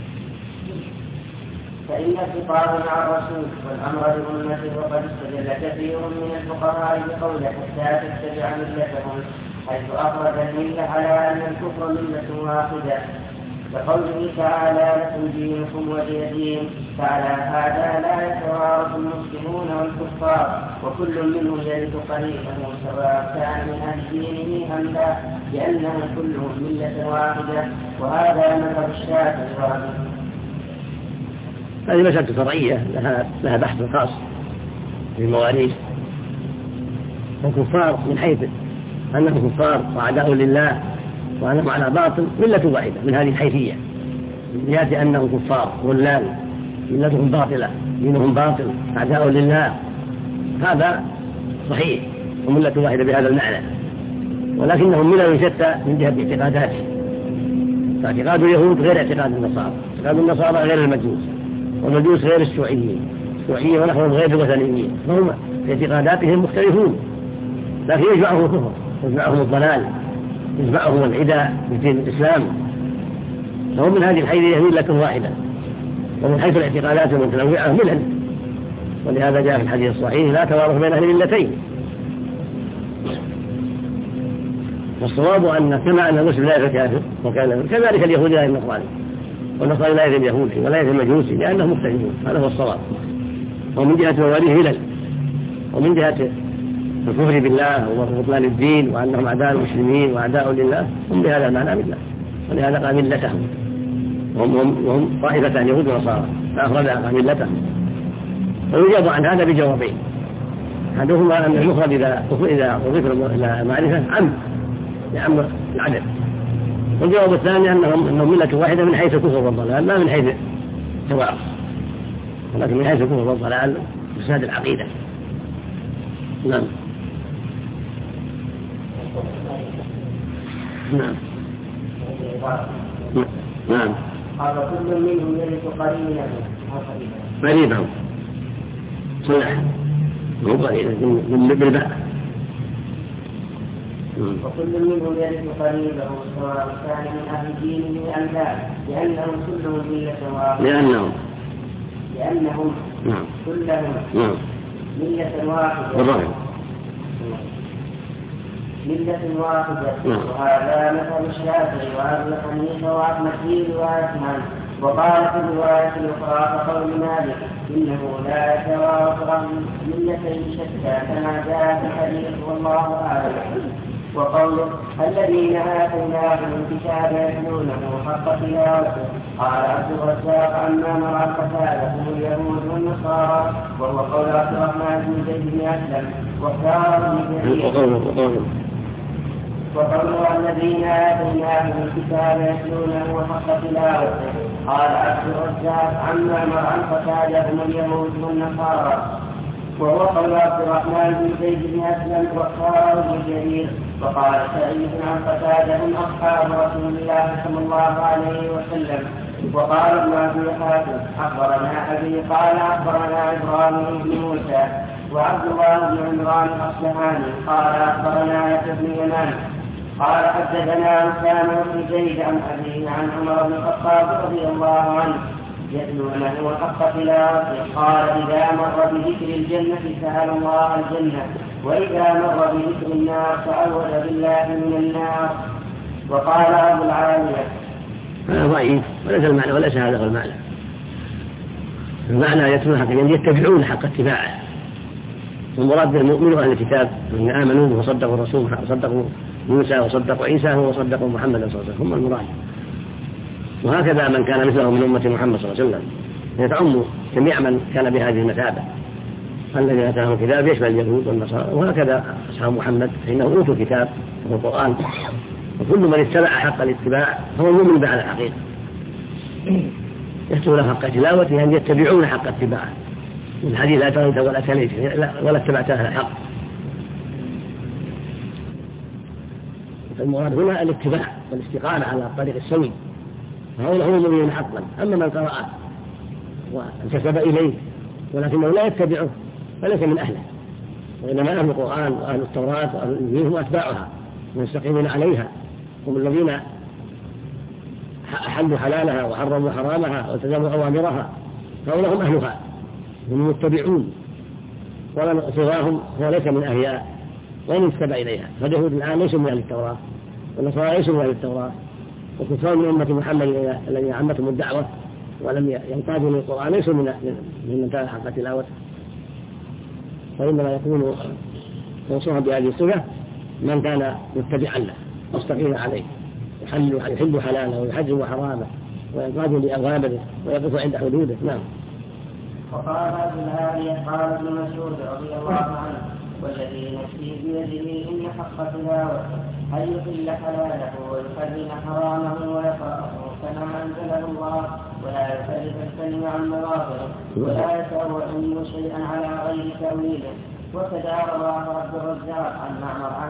فإن الخطاب مع الرسول والأمر لأمته، وقد استدل كثير من الفقهاء بقوله حتى تتبع ملتهم، حيث أخرج الملة على أن الكفر ملة واحدة، كقوله تعالى لكم دينكم ولي دين. فعلى هذا لا يتوارث المسلمون والكفار، وكل منهم يرث قريبه سواء كان من أهل دينه أم لا، لأنهم كلهم ملة واحدة، وهذا مذهب الشافعي. هذه مسألة فرعية لها بحث خاص في المواريث. الكفار من حيث أنهم كفار وأعداء لله وأنهم على باطل ملة واحدة من هذه الحيثية، من جهة أنهم كفار ضلال ملتهم باطلة، دينهم باطل، أعداء لله، هذا صحيح، وملة واحدة بهذا المعنى، ولكنهم ملل شتى من جهة اعتقاداتهم. فاعتقاد اليهود غير اعتقاد النصارى، اعتقاد النصارى غير المجوس، والمجوس غير الشيوعيين، الشيوعيين ونحوهم غير الوثنيين، فهم في اعتقاداتهم مختلفون، لكن يجمعهم الكفر، يجمعهم الضلال، يجمعهم العداء بدين الإسلام، فهم من هذه الحيث ملة واحدة، ومن حيث الاعتقادات المتنوعة ملل. ولهذا جاء في الحديث الصحيح لا توارث بين أهل الملتين. والصواب أن كما أن المسلم لا يزال كافر كذلك اليهود لا يزال نصراني، والنصراني لا يزال يهودي ولا يزال مجوسي، لأنهم مختلفون. هذا هو الصواب. ومن جهة مواليه ملل، ومن جهة الكفر بالله وبطلان الدين وأنهم أعداء المسلمين وأعداء لله هم بهذا المعنى ملة، ولهذا قال ملتهم، وهم طائفتان يهود ونصارى فأخرجها قال ملتهم. ويجاب عن هذا بجوابين، أحدهما أن المفرد إذا أضيف إلى معرفة عم العدد، والجواب الثاني أنهم ملة واحدة من حيث الكفر والضلال لا من حيث التوارث، ولكن من حيث الكفر والضلال فساد العقيدة. نعم. نعم. نعم. قال كل منهم يرث قريبا صلح مو قريبا بالباء. وكل منهم يرث قريبه سواء كان من أهل دينه أم لا، لأنهم كلهم ملة واحدة. لأنهم كلهم ملة واحدة. ملة واحدة. وهذا مثل الشافعي وأبي حنيفة وأحمد في روايتهم. وقال في الرواية الأخرى كقول مالك إنه لا يتوارث ملتين شتى كما جاء في الحديث والله أعلم. وقوله الذين آتيناهم الكتاب يتلونه حق تلاوته. قال عبد الرزاق عما مرى فسادهم اليهود والنصارى، وهو قول عبد الرحمن بن زيد بن أسلم واختاره ابن جرير. وقوله الذين آتيناهم الكتاب يتلونه حق تلاوته. قال عبد الرزاق عما مرى فسادهم اليهود والنصارى، وهو قول عبد الرحمن بن زيد بن أسلم واختاره ابن جرير. وقال سعيد عن قتادة أصحاب رسول الله صلى الله عليه وسلم. وقال ابن أبي حاتم أخبرنا أبي قال أخبرنا إبراهيم بن موسى وعبد الله بن عمران الأصبهاني قال أخبرنا يحيى بن يمان قال حدثنا أسامة بن زيد عن أبيه عن عمر بن الخطاب رضي الله عنه يتلونه حق تلاوته. قال إذا مر بذكر الجنة سأل الله الجنة، وإذا مر بذكر النار تعوذ بالله من النار. وقال أبو العالية هذا ضعيف وليس المعنى وليس هذا هو المعنى. المعنى يتلون حق يعني يتبعون حق اتباعه، والمراد بالمؤمن أهل الكتاب من آمنوا وصدقوا الرسول وصدقوا موسى وصدقوا عيسى وصدقوا محمد صلى الله عليه وسلم هم المراد. وهكذا من كان مثله من أمة محمد صلى الله عليه وسلم يتعم جميع من كان بهذه المثابة. الذين آتاهم الكتاب يشمل اليهود والنصارى، وهكذا أصحاب محمد فإنهم أوتوا الكتاب وهو القرآن، وكل من اتبع حق الاتباع هو المؤمن بعد الحقيقة. يتلون حق تلاوته أن يتبعون حق اتباعه. الحديث لا تغيت ولا تليت ولا اتبعت أهل الحق. المراد هنا الاتباع والاستقامة على الطريق السوي، فهؤلاء هم المؤمنون حقا. أما من قرأه وانتسب إليه ولكنه لا يتبعه فليس من أهله، وإنما أهل القرآن وأهل التوراة وأهل الإنجيل هم أتباعها ويستقيمون عليها، هم الذين أحلوا حلالها وحرموا حرامها والتزموا أوامرها، فهؤلاء هم أهلها هم متبعون. ومن سواهم هو ليس من أهلها وإن انتسب إليها. فاليهود الآن ليسوا من أهل التوراة والنصارى ليسوا من أهل التوراة، وكثار من أمة محمد الذين عمتهم الدعوة ولم ينقادوا للقرآن ليسوا من كان حق تلاوته. فإنما يكون موصوفا بهذه الصفة من كان متبعا له مستقيما عليه، يحل حلاله ويحرم حرامه وينقاد لأوامره ويقف عند حدوده. نعم. وقال ابن العالية قال ابن مسعود رضي الله عنه والذي نفسي بيده إن حق تلاوته أن يحل حلاله ويحرم حرامه ويقرأه كما أنزله الله ولا يحرف الكلم عن مواضعه ولا يتأول شيئا على غير تأويله. وكذا رواه عبد الرزاق عن معمر عن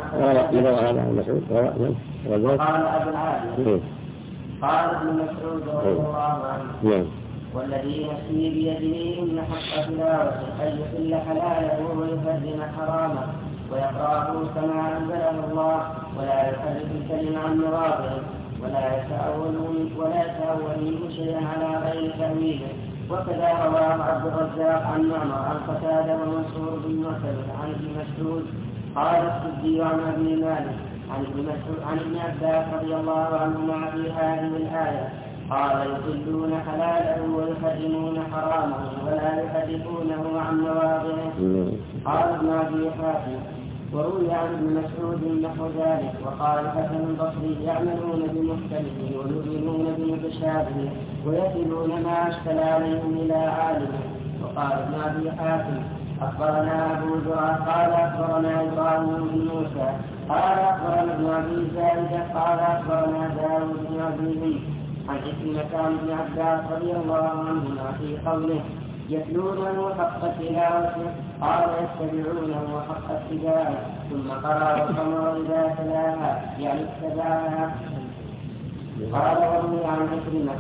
قال أبو العالي قال ابن مسعود رضي الله عنه والذي نفسي بيده إن حق تلاوته أن يحل حلاله ويحرم حرامه ويقرأه كما أنزله الله ولا يحرف الكلم عن مواضعه ولا يتأول منه شيئا على غير تأويله. وكذا رواه عبد الرزاق عن معمر عن قتادة ومنصور بن معتمر عن ابن مسعود قال السدي عن أبي مالك عن ابن عباس رضي الله عنهما في هذه الآية قال يحلون حلاله ويحرمون حرامه ولا يحرفونه عن مواضعه. قال ابن أبي حاتم وروي عن ابن مسعود نحو ذلك. وقال الحسن البصري يعملون بمحكمه ويؤمنون بمتشابهه ويصلون ما اشكل عليهم الى عالمه. وقال ابن ابي حاتم اخبرنا ابو زرعه قال اخبرنا ابراهيم بن موسى قال اخبرنا ابن ابي زائده قال اخبرنا داود بن ابي عن عكرمة عن ابن عباس رضي الله عنهما في قوله يتلونه حق تلاوته قال يتبعونه حق اتباعه ثم قرأ والقمر إذا تلاها يعني اتبعها. قال وروي عن عكرمة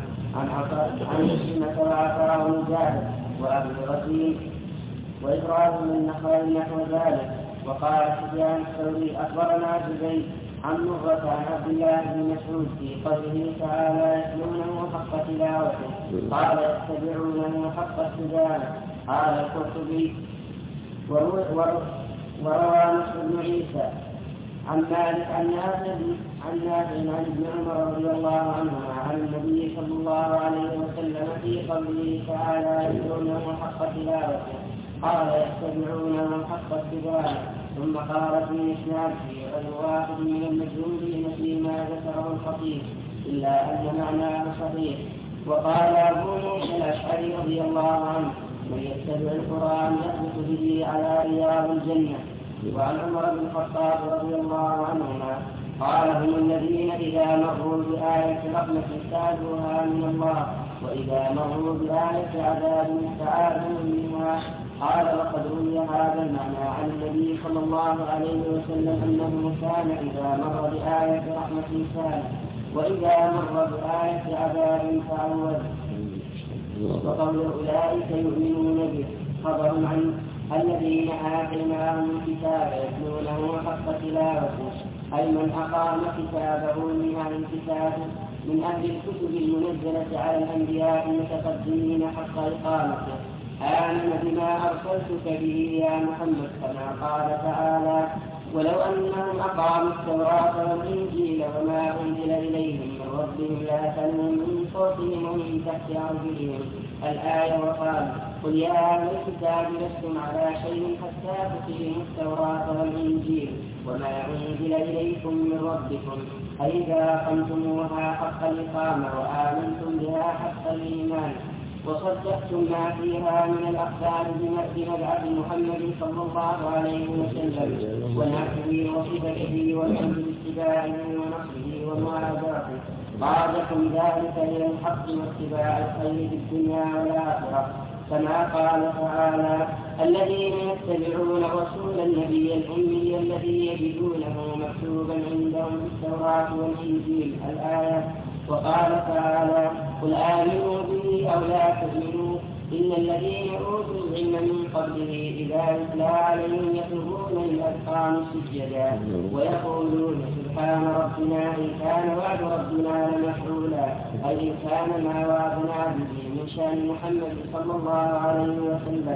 وعطاء ومجاهد وأبي الرسول وإبراهيم النخعي نحو ذلك. وقال سفيان الثوري أخبرنا زبيد عن مرة عن عبد الله بن مسعود في قوله تعالى يتلونه حق تلاوته قال يتبعونه حق اتباعه. قال القرطبي وروى نصر بن عيسى عن مالك عن نافع عن ابن عمر رضي الله عنهما عن النبي صلى الله عليه وسلم في قوله تعالى يتلونه حق تلاوته قال يتبعونه حق اتباعه. ثم قال في إسناده غير واحد من المجهولين فيما ذكره الخطيب إلا أن معناه صحيح. وقال أبو موسى الأشعري رضي الله عنه من يتبع القرآن يثبت به على رياض الجنة. وعن عمر بن الخطاب رضي الله عنهما قال هم الذين إذا مروا بآية رحمة سألوها من الله وإذا مروا بآية عذاب استعاذوا منها. قال وقد روي هذا المعنى عن النبي صلى الله عليه وسلم أنه كان إذا مر بآية رحمة سأل وإذا مر بآية عذاب فعوذ. وقول أولئك يؤمنون به خبر عن الذين آتيناهم الكتاب يتلونه حق تلاوته أي من أقام كتابه من أهل الكتب المنزلة على الأنبياء المتقدمين حق إقامته آمن بما أرسلتك به يا محمد كما قال تعالى ولو أنهم أقاموا التوراة والإنجيل وما أنزل إليهم من ربهم لأكلوا من فوقهم ومن تحت أرجلهم الآية. وقال قل يا أهل الكتاب لستم على شيء حتى تقيموا التوراة والإنجيل وما أنزل إليكم من ربكم أي إذا أقمتموها حق الإقامة وآمنتم بها حق الإيمان وصدقتم ما فيها من الأخبار بمبعث محمد صلى الله عليه وسلم ونحوه وصفته والأمر باتباعه ونصره ومعاداته قادكم ذلك إلى الحق واتباع الخير في الدنيا والآخرة كما قال تعالى الذين يتبعون رسول النبي الأمي الذي يجدونه مكتوبا عندهم في التوراة والإنجيل الآية. وقال تعالى قل آمنوا به أو لا تؤمنوا إن الذين أوتوا العلم من قبله إذا يتلى عليهم يخرون للأذقان سجدا ويقولون سبحان ربنا إن كان وعد ربنا لمفعولا أي إن كان ما وعدنا به من شأن محمد صلى الله عليه وسلم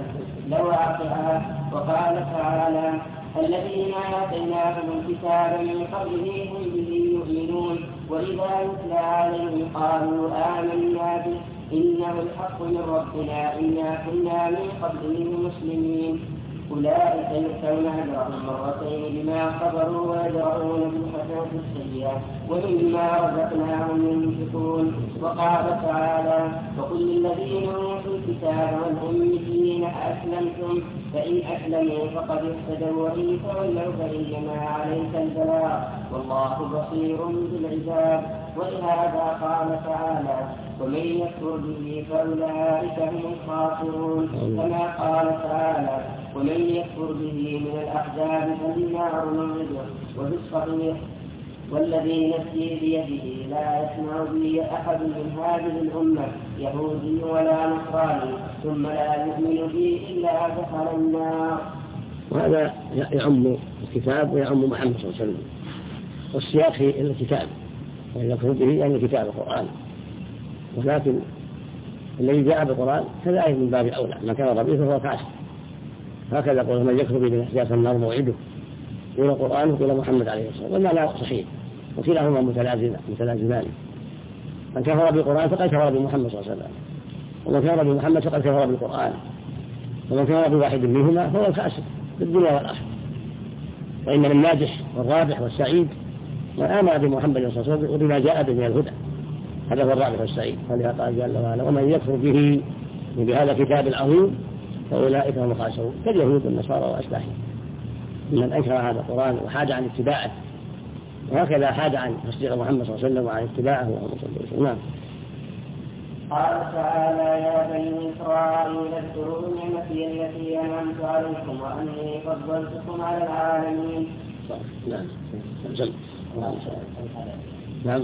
لواقعا. وقال تعالى الذين آتيناهم الكتاب من قبله هم به يؤمنون وإذا يتلى عليهم قالوا آمنا به إنه الحق من ربنا إنا كنا من قبله مسلمين. أولئك يؤتون أجرهم مرتين بما صبروا ويدرؤون بالحسنة السيئة ومما رزقناهم ينفقون. وقال تعالى وقل للذين أوتوا الكتاب والأميين أسلمتم فإن أسلموا فقد اهتدوا وإن تولوا فإنما عليك البلاغ والله بصير بالعباد. ولهذا قال تعالى ومن يكفر به فأولئك هم الخاسرون كما قال تعالى ومن يكفر به من الأحزاب فالنار موعده. وفي الصحيح والذي نفسي بيده لا يسمع بي أحد من هذه الأمة يهودي ولا نصراني ثم لا يؤمن بي إلا دخل النار. وهذا يعم الكتاب ويعم محمد صلى الله عليه وسلم، والسياق في الكتاب وإن يكفر به يعني الكتاب القرآن، ولكن الذي جاء بالقرآن كذلك من باب أولى، من كفر به فهو كافر. هكذا قول من يكفر به من أحزاب النار موعده، يقول القرآن ويقول محمد عليه الصلاة والسلام، والمعنى صحيح وكلاهما متلازمان. من كفر بالقرآن فقد كفر بمحمد صلى الله عليه وسلم، ومن كفر بمحمد فقد كفر بالقرآن، ومن كفر بواحد منهما فهو الخاسر في الدنيا والآخرة. وإنما الناجح والرابح والسعيد من آمن بمحمد صلى الله عليه وسلم وبما جاء به من الهدى، هذا هو الرابح والسعيد. فلذا قال جل وعلا ومن يكفر به بهذا الكتاب العظيم فأولئك هم الخاسرون كاليهود والنصارى وأشباههم من أنكر هذا القرآن وحاد عن اتباعه، وهكذا حاد عن تصديق محمد صلى الله عليه وسلم وعن اتباعه وهو صلى الله عليه وسلم. قال تعالى يا بني إسرائيل اذكروا نعمتي التي أنعمت عليكم وأني فضلتكم على العالمين. نعم نعم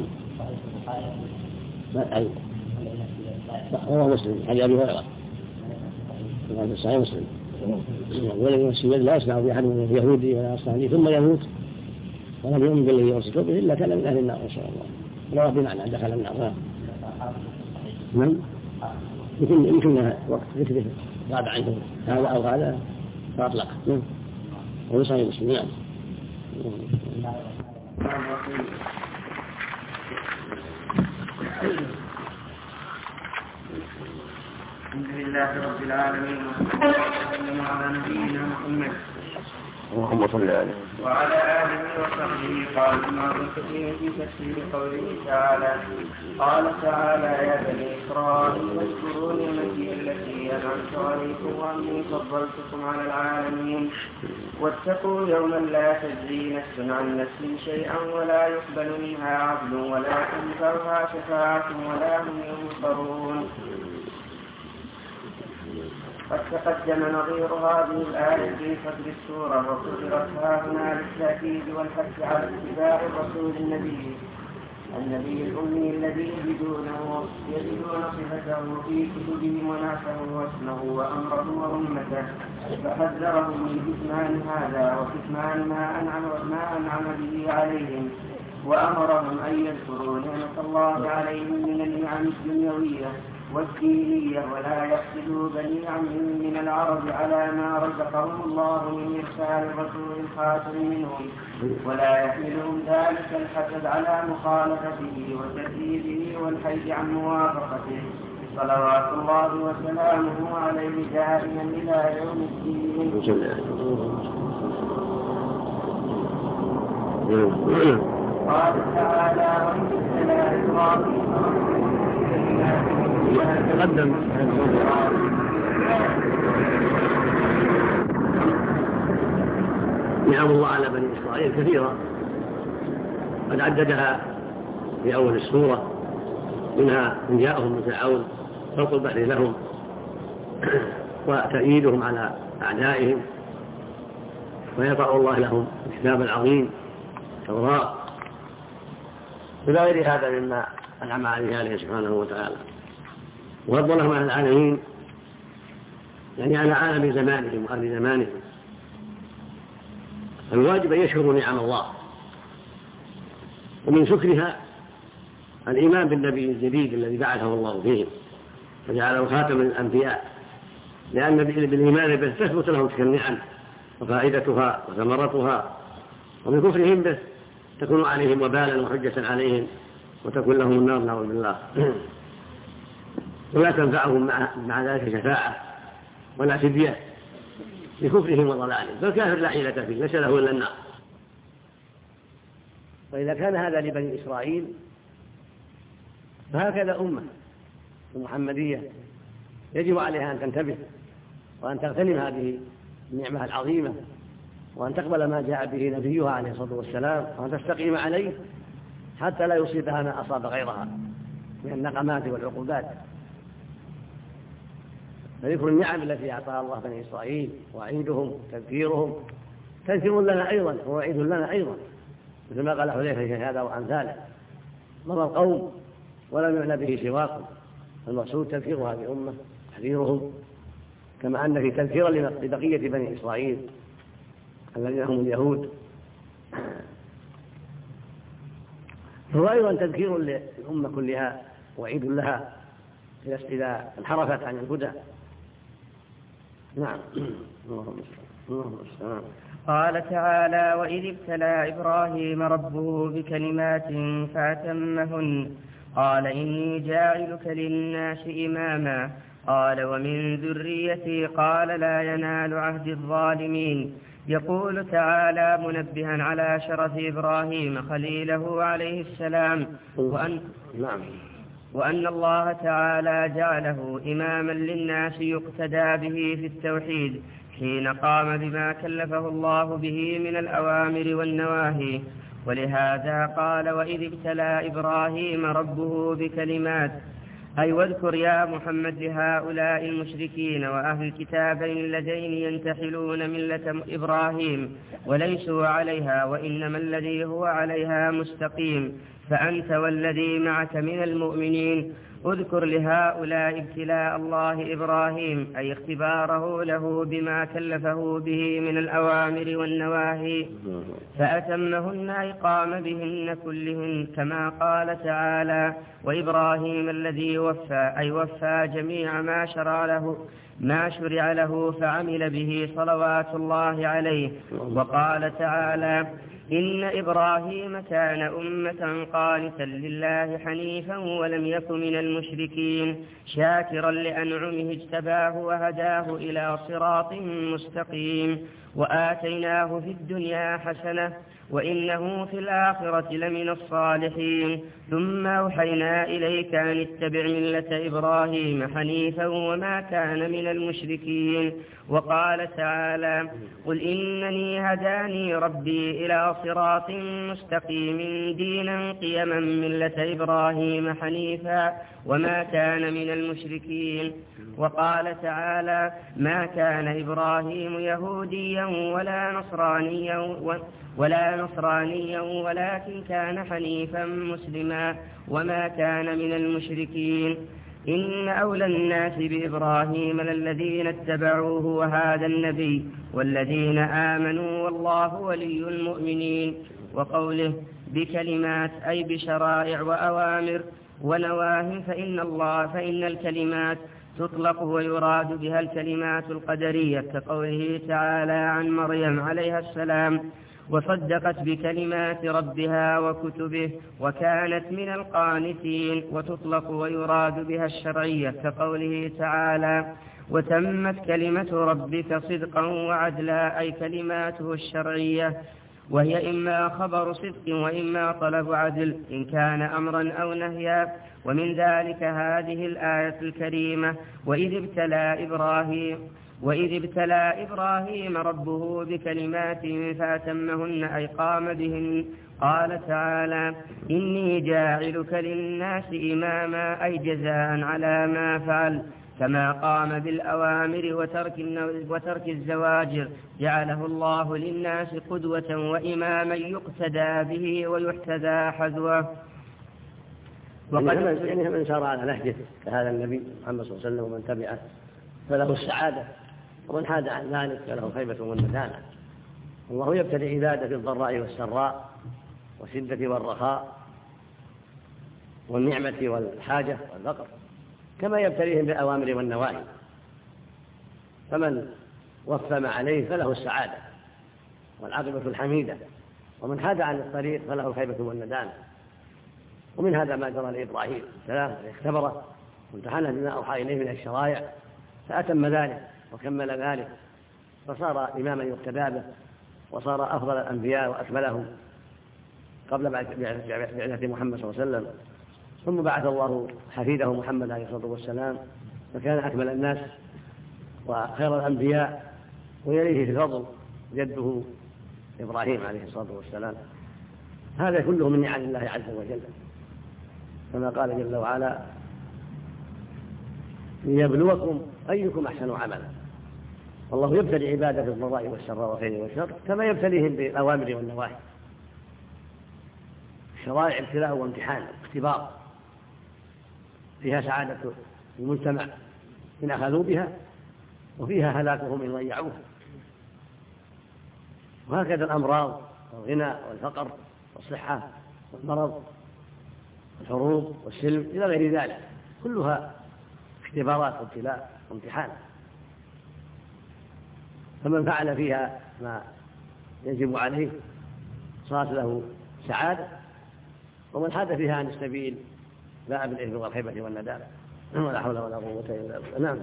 أيوه هو مسلم حديث أبي هريرة هذا صحيح مسلم. والذي نفسي بيده لا يسمع بأحد من يهودي ولا نصراني ثم يموت ولم يؤمن بالذي أرسلت به إلا كان من أهل النار إن شاء الله. لا بمعنى دخل النار. نعم يمكن وقت ذكره غاب عنه هذا أو هذا فأطلق. هو صحيح مسلم. يعني الحمد لله رب العالمين وصلى على نبينا محمد اللهم صل عليه وعلى آله وصحبه. قال ابن كثير في تفسير قوله تعالى قال تعالى يا بني إسرائيل اذكروا نعمتي التي أنعمت عليكم وأني فضلتكم على العالمين واتقوا يوما لا تجزي نفس عن نفس شيئا ولا يقبل منها عدل ولا تنفعها شفاعة ولا هم ينصرون. قد تقدم نظير هذه الآية في صدر السورة وصدرت هنا للتأكيد والحث على اتباع الرسول النبي الأمي الذي يجدون صفته في كتبهم ونعته واسمه وأمره وأمته، فحذرهم من كتمان هذا وكتمان ما أنعم به عليهم، وأمرهم أن يذكروا نعمة الله عليهم من النعم الدنيوية والدينية ولا يحسدوا بني عم من العرب على ما رزقهم الله من إرسال الرسول الخاتم منهم، ولا يحملهم ذلك الحسد على مخالفته وتكذيبه والحيد عن موافقته، صلوات الله وسلامه عليه دائما إلى يوم الدين. قال تعالى وإن لا إبراهيم تقدم نعم الله على بني إسرائيل كثيرة قد عددها في أول السورة، منها إن جاءهم من فرعون فوق البحر لهم وتأييدهم على أعدائهم ويقع الله لهم الكتاب العظيم التوراة إلى غير هذا مما أنعم عليه سبحانه وتعالى، وفضلهم على العالمين يعني على عالم زمانهم وأهل زمانهم. الواجب أن يشكروا نعم الله، ومن شكرها الإيمان بالنبي الجديد الذي بعثه الله فيهم فجعله خاتم الأنبياء، لأن بالإيمان به تثبت لهم تلك النعم وفائدتها وثمرتها، ومن كفرهم به تكون عليهم وبالا وحجة عليهم وتكون لهم النار نعوذ بالله، ولا تنفعهم مع ذلك شفاعة ولا فدية لكفرهم وضلالهم، فالكافر لا حيلة فيه ليس له إلا النار. وإذا كان هذا لبني إسرائيل فهكذا أمة المحمدية يجب عليها أن تنتبه وأن تغتنم هذه النعمة العظيمة، وأن تقبل ما جاء به نبيها عليه الصلاة والسلام، وأن تستقيم عليه حتى لا يصيبها ما أصاب غيرها من النقمات والعقوبات. فذكر النعم التي أعطاها الله بني إسرائيل وعيدهم تذكيرهم تذكير لنا أيضا ووعيد لنا أيضا، مثل ما قال حذيفة هذا وأمثاله: مضى القوم ولم يعنى به سواكم. المقصود تذكير هذه الأمة تحذيرهم، كما أن في تذكيرا لبقية بني إسرائيل الذين هم اليهود، فهو أيضا تذكير للأمة كلها وعيد لها إذا انحرفت عن الهدى. نعم. قال تعالى: وإذ ابتلى إبراهيم ربه بكلمات فأتمهن قال إني جاعلك للناس إماما قال ومن ذريتي قال لا ينال عهد الظالمين. يقول تعالى منبها على شرف إبراهيم خليله عليه السلام وأن الله تعالى جعله إماما للناس يقتدى به في التوحيد حين قام بما كلفه الله به من الأوامر والنواهي. ولهذا قال: وإذ ابتلى إبراهيم ربه بكلمات، أي واذكر يا محمد لهؤلاء المشركين وأهل الكتابين اللذين ينتحلون ملة إبراهيم وليسوا عليها وإنما الذي هو عليها مستقيم، فأنت والذي معك من المؤمنين. اذكر لهؤلاء ابتلاء الله إبراهيم، أي اختباره له بما كلفه به من الأوامر والنواهي فأتمهن أي قام بهن كلهن، كما قال تعالى: وإبراهيم الذي وفى، أي وفى جميع ما شرع له فعمل به صلوات الله عليه. وقال تعالى: إن إبراهيم كان أمة قانتا لله حنيفا ولم يك من المشركين شاكرا لأنعمه اجتباه وهداه إلى صراط مستقيم وآتيناه في الدنيا حسنة وإنه في الآخرة لمن الصالحين. ثم أوحينا إليك أن اتبع ملة إبراهيم حنيفا وما كان من المشركين. وقال تعالى: قل إنني هداني ربي إلى صراط مستقيم دينا قيما ملة إبراهيم حنيفا وما كان من المشركين. وقال تعالى: ما كان إبراهيم يهوديا ولا نصرانيا ولكن كان حنيفا مسلما وما كان من المشركين. إن أولى الناس بإبراهيم للذين اتبعوه وهذا النبي والذين آمنوا والله ولي المؤمنين. وقوله بكلمات أي بشرائع وأوامر ونواه، فإن الكلمات تطلق ويراد بها الكلمات القدرية، كقوله تعالى عن مريم عليها السلام: وصدقت بكلمات ربها وكتبه وكانت من القانتين. وتطلق ويراد بها الشرعية، كقوله تعالى: وتمت كلمة ربك صدقا وعدلا، أي كلماته الشرعية، وهي إما خبر صدق وإما طلب عدل إن كان أمرا أو نهيا. ومن ذلك هذه الآية الكريمة: وإذ ابتلى إبراهيم ربه بكلمات فأتمهن أي قام بهن. قال تعالى: إني جاعلك للناس إماما، أي جزاء على ما فعل، كما قام بالأوامر وترك الزواجر جعله الله للناس قدوة وإماما يقتدى به ويحتذى حذوه. يعني من سار على نهجه كهذا النبي محمد صلى الله عليه وسلم ومن تبعه فله السعادة، ومن حاد عن ذلك فله خيبة والندامة. الله يبتلي عباده في الضراء والسراء والشدة والرخاء والنعمة والحاجة والفقر، كما يبتليهم بالأوامر والنواهي. فمن وفى ما عليه فله السعادة والعاقبة الحميدة، ومن حاد عن الطريق فله الخيبة والندامة. ومن هذا ما جرى لإبراهيم السلام، اختبره وامتحنه بما أوحى إليه من الشرائع فأتم ذلك وكمل ذلك، فصار إماما يقتدى به، وصار أفضل الأنبياء وأكملهم قبل بعثة محمد صلى الله عليه وسلم. ثم بعث الله حفيده محمد عليه الصلاة والسلام فكان أكمل الناس وخير الأنبياء، ويليه في الفضل جده إبراهيم عليه الصلاة والسلام. هذا كله من نعم الله عز وجل. كما قال جل وعلا ليبلوكم أيكم أحسن عملا. والله يبتلي عباده بالضراء والسراء والخير والشر كما يبتليهم بالأوامر والنواهي. الشرائع ابتلاء وامتحان اختبار، فيها سعادة المجتمع إن أخذوا بها، وفيها هلاكهم إن ضيعوها. وهكذا الأمراض والغنى والفقر والصحة والمرض والحروب والسلم إلى غير ذلك، كلها اختبارات وابتلاء وامتحان. فمن فعل فيها ما يجب عليه صارت له سعادة، ومن حاد فيها عن السبيل باء بالإثم والخيبة والندامة، ولا حول ولا قوة إلا بالله. نعم.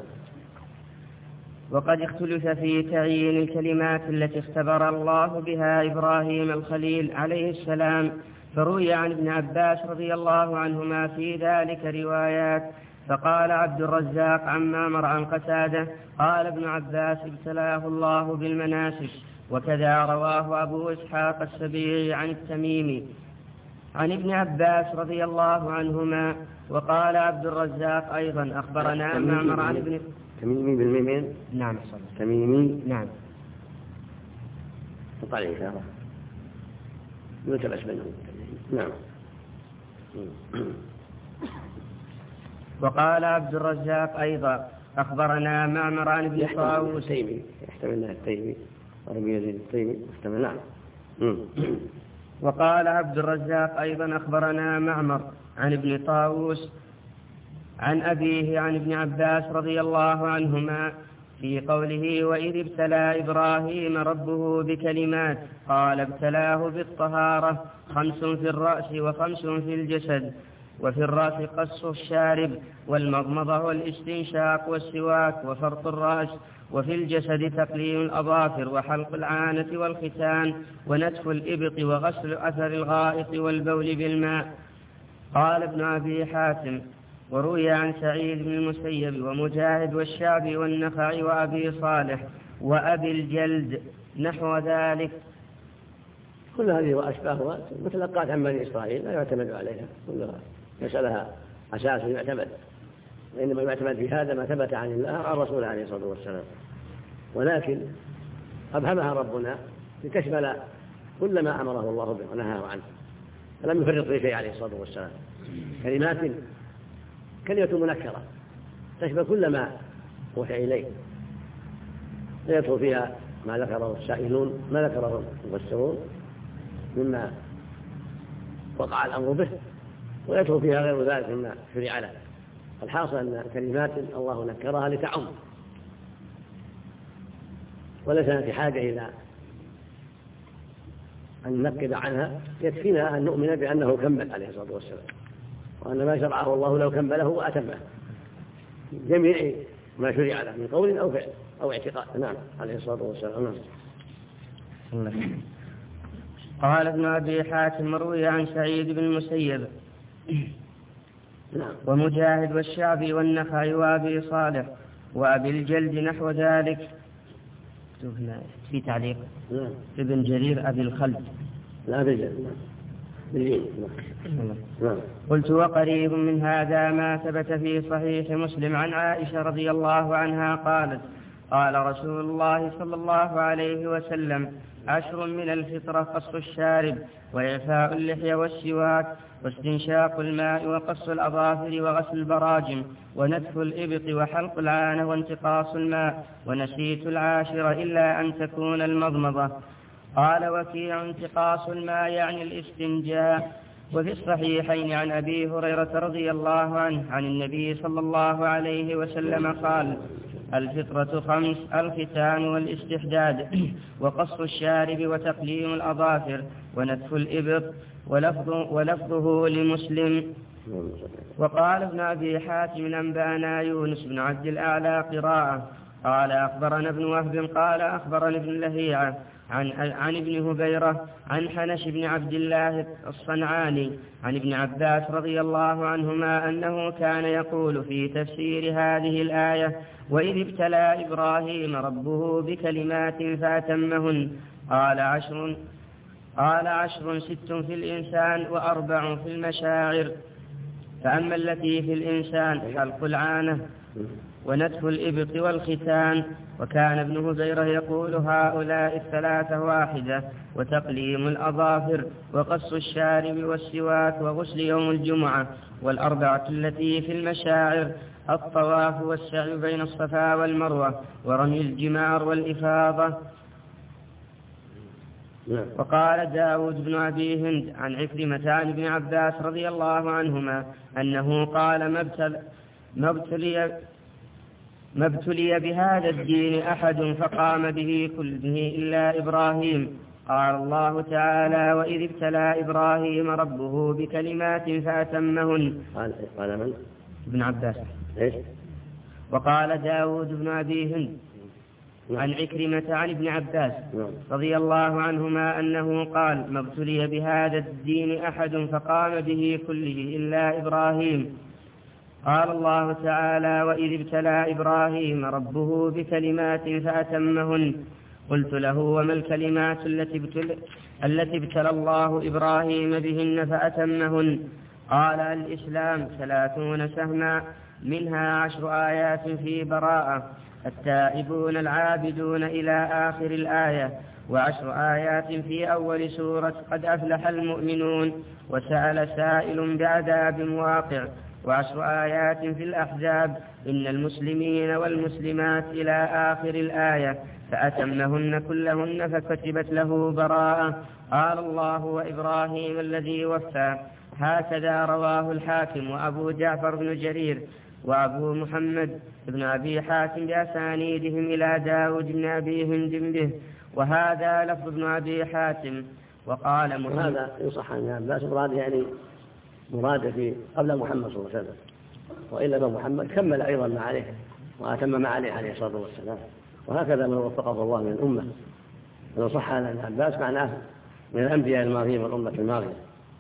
وقد اختلف في تعيين الكلمات التي اختبر الله بها إبراهيم الخليل عليه السلام، فروي عن ابن عباس رضي الله عنهما في ذلك روايات. فقال عبد الرزاق عن معمر عن قتادة قال ابن عباس ابتلاه الله بالمناسك. وكذا رواه أبو إسحاق السبيعي عن التميمي عن ابن عباس رضي الله عنهما. وقال عبد الرزاق أيضا أخبرنا معمر عن ابن تميمي بالميمين. نعم تميمي. نعم. طالع إشارة يلتبس بينهم. نعم. وقال عبد الرزاق أيضا أخبرنا معمر عن ابن طاووس. التيمي يحتمل أنها التيمي وربي يزيد التيمي يحتمل. نعم. وقال عبد الرزاق أيضا أخبرنا معمر عن ابن طاووس عن أبيه عن ابن عباس رضي الله عنهما في قوله وإذ ابتلى إبراهيم ربه بكلمات قال ابتلاه بالطهارة 5 في الرأس و5 في الجسد. وفي الرأس قص الشارب والمضمضة والاستنشاق والسواك وفرط الرأس. وفي الجسد تقليم الأظافر وحلق العانة والختان ونتف الإبط وغسل أثر الغائط والبول بالماء. قال ابن أبي حاتم وروي عن سعيد بن المسيب ومجاهد والشعبي والنخعي وأبي صالح وأبي الجلد نحو ذلك. كل هذه وأشباهها متلقات عن بني إسرائيل لا يعتمد عليها، كلها ليس لها أساس يعتمد، وإنما يعتمد في هذا ما ثبت عن الله عن رسوله عليه الصلاة والسلام. ولكن أبهمها ربنا لتشمل كل ما أمره الله به ونهاه عنه، فلم يفرط في شيء عليه الصلاة والسلام. كلمات كلمة منكرة تشمل كل ما أوحي إليه، لا يدخل فيها ما ذكره السائلون ما ذكره المفسرون مما وقع الأمر به، ويدخل فيها غير ذلك مما شرع له. الحاصل أن كلمات الله نكرها لتعم، وليس في حاجة إلى أن ننكد عنها، يكفينا أن نؤمن بأنه كمل عليه الصلاة والسلام، وأن ما شرعه الله لو كمله وأتمه جميع ما شرع له من قول أو فعل أو اعتقاد. نعم عليه الصلاة والسلام. قال ابن أبي حاتم مروي عن سعيد بن المسيب ومجاهد والشعبي والنخعي وأبي صالح وأبي الجلد نحو ذلك. في تعليق ابن جرير أبي الخلد لا بجل. قلت وقريب من هذا ما ثبت في صحيح مسلم عن عائشة رضي الله عنها قالت قال رسول الله صلى الله عليه وسلم 10 من الفطرة قص الشارب وإعفاء اللحية والسواك واستنشاق الماء وقص الأظافر وغسل البراجم ونتف الإبط وحلق العانة وانتقاص الماء ونسيت 10 إلا أن تكون المضمضة. قال وكيع انتقاص الماء يعني الاستنجاء. وفي الصحيحين عن أبي هريرة رضي الله عنه عن النبي صلى الله عليه وسلم قال الفطرة 5 الختان والاستحداد وقص الشارب وتقليم الأظافر ونتف الإبط ولفظه لمسلم. وقال ابن أبي حاتم أنبأنا يونس بن عبد الأعلى قراءة قال أخبرنا ابن وهب قال أخبرنا ابن لهيعة عن ابن هبيرة عن حنش بن عبد الله الصنعاني عن ابن عباس رضي الله عنهما أنه كان يقول في تفسير هذه الآية وإذ ابتلى إبراهيم ربه بكلمات فأتمهن قال 10 6 في الإنسان و4 في المشاعر. فأما التي في الإنسان حلق العانة ونتف الإبط والختان. وكان ابن هزيرة يقول هؤلاء الثلاثة واحدة، وتقليم الأظافر وقص الشارب والسواك وغسل يوم الجمعة. والأربعة التي في المشاعر الطواف والسعي بين الصفا والمروة ورمي الجمار والإفاضة. وقال داود بن أبي هند عن عكرمة عن ابن عباس رضي الله عنهما أنه قال ما ابتلي بهذا الدين أحد فقام به كله إلا إبراهيم. قال الله تعالى وإذ ابتلى إبراهيم ربه بكلمات فأتمهن. قال من؟ ابن عباس. إيش؟ وقال داود بن أبي هند عن عكرمة عن ابن عباس رضي الله عنهما أنه قال ما ابتلي بهذا الدين أحد فقام به كله إلا إبراهيم. قال الله تعالى وإذ ابتلى إبراهيم ربه بكلمات فأتمهن. قلت له وما الكلمات التي ابتلى الله إبراهيم بهن فأتمهن؟ قال الإسلام 30 سهما، منها 10 آيات في براءة، التائبون العابدون إلى آخر الآية، و10 آيات في أول سورة قد أفلح المؤمنون، وسأل سائل بعذاب واقع، و10 آيات في الأحزاب إن المسلمين والمسلمات إلى آخر الآية، فأتمهن كلهن فكتبت له براءة. قال الله وإبراهيم الذي وفى. هكذا رواه الحاكم وأبو جعفر بن جرير وأبو محمد بن أبي حاتم بأسانيدهم إلى داود بن أبي هند به، وهذا لفظ ابن أبي حاتم. وقال محمد هذا يصح عن عباس مراد يعني مراد في قبل محمد صلى الله عليه وسلم، وإلا محمد كمل أيضا ما عليه وأتم ما عليه عليه الصلاة والسلام، وهكذا من وفقه الله من الأمة. لو صح عن عباس معناه من الأنبياء الماضيين والأمة الماضية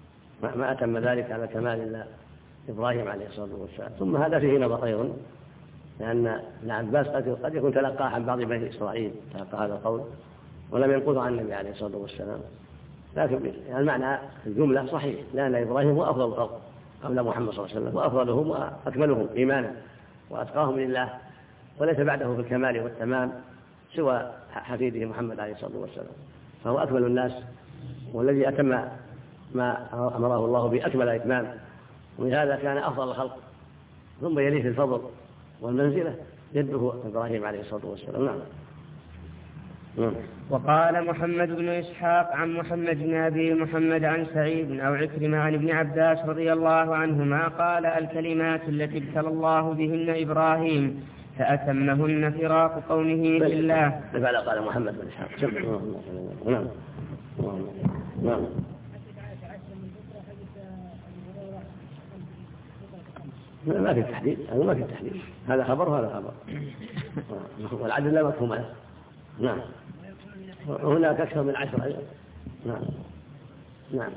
ما أتم ذلك على كمال إلا إبراهيم عليه الصلاة والسلام. ثم هذا فيه نظر أيضا، لأن ابن عباس قد يكون تلقاه عن بعض بني إسرائيل، تلقى هذا القول ولم ينقضه عن النبي عليه الصلاة والسلام، لكن المعنى الجملة صحيح، لأن إبراهيم هو أفضل الخلق قبل محمد صلى الله عليه وسلم، وأفضلهم وأكملهم إيمانا وأتقاهم لله، وليس بعده في الكمال والتمام سوى حفيده محمد عليه الصلاة والسلام، فهو أكمل الناس والذي أتم ما أمره الله بأكمل إتمام، ولهذا كان أفضل الخلق، ثم يليه في الفضل والمنزلة جده إبراهيم عليه الصلاة والسلام. نعم. وقال محمد بن إسحاق عن محمد بن أبي محمد عن سعيد أو عكرمة عن ابن عباس رضي الله عنهما قال الكلمات التي ابتلى الله بهن إبراهيم فأتمهن فراق قومه بالله. لفعل قال محمد بن إسحاق. نعم. نعم. ما في تحديد، هذا ما في تحديد، هذا خبر وهذا خبر، والعدل لا مفهوم له. نعم. هناك أكثر من 10 أيضا. نعم. نعم.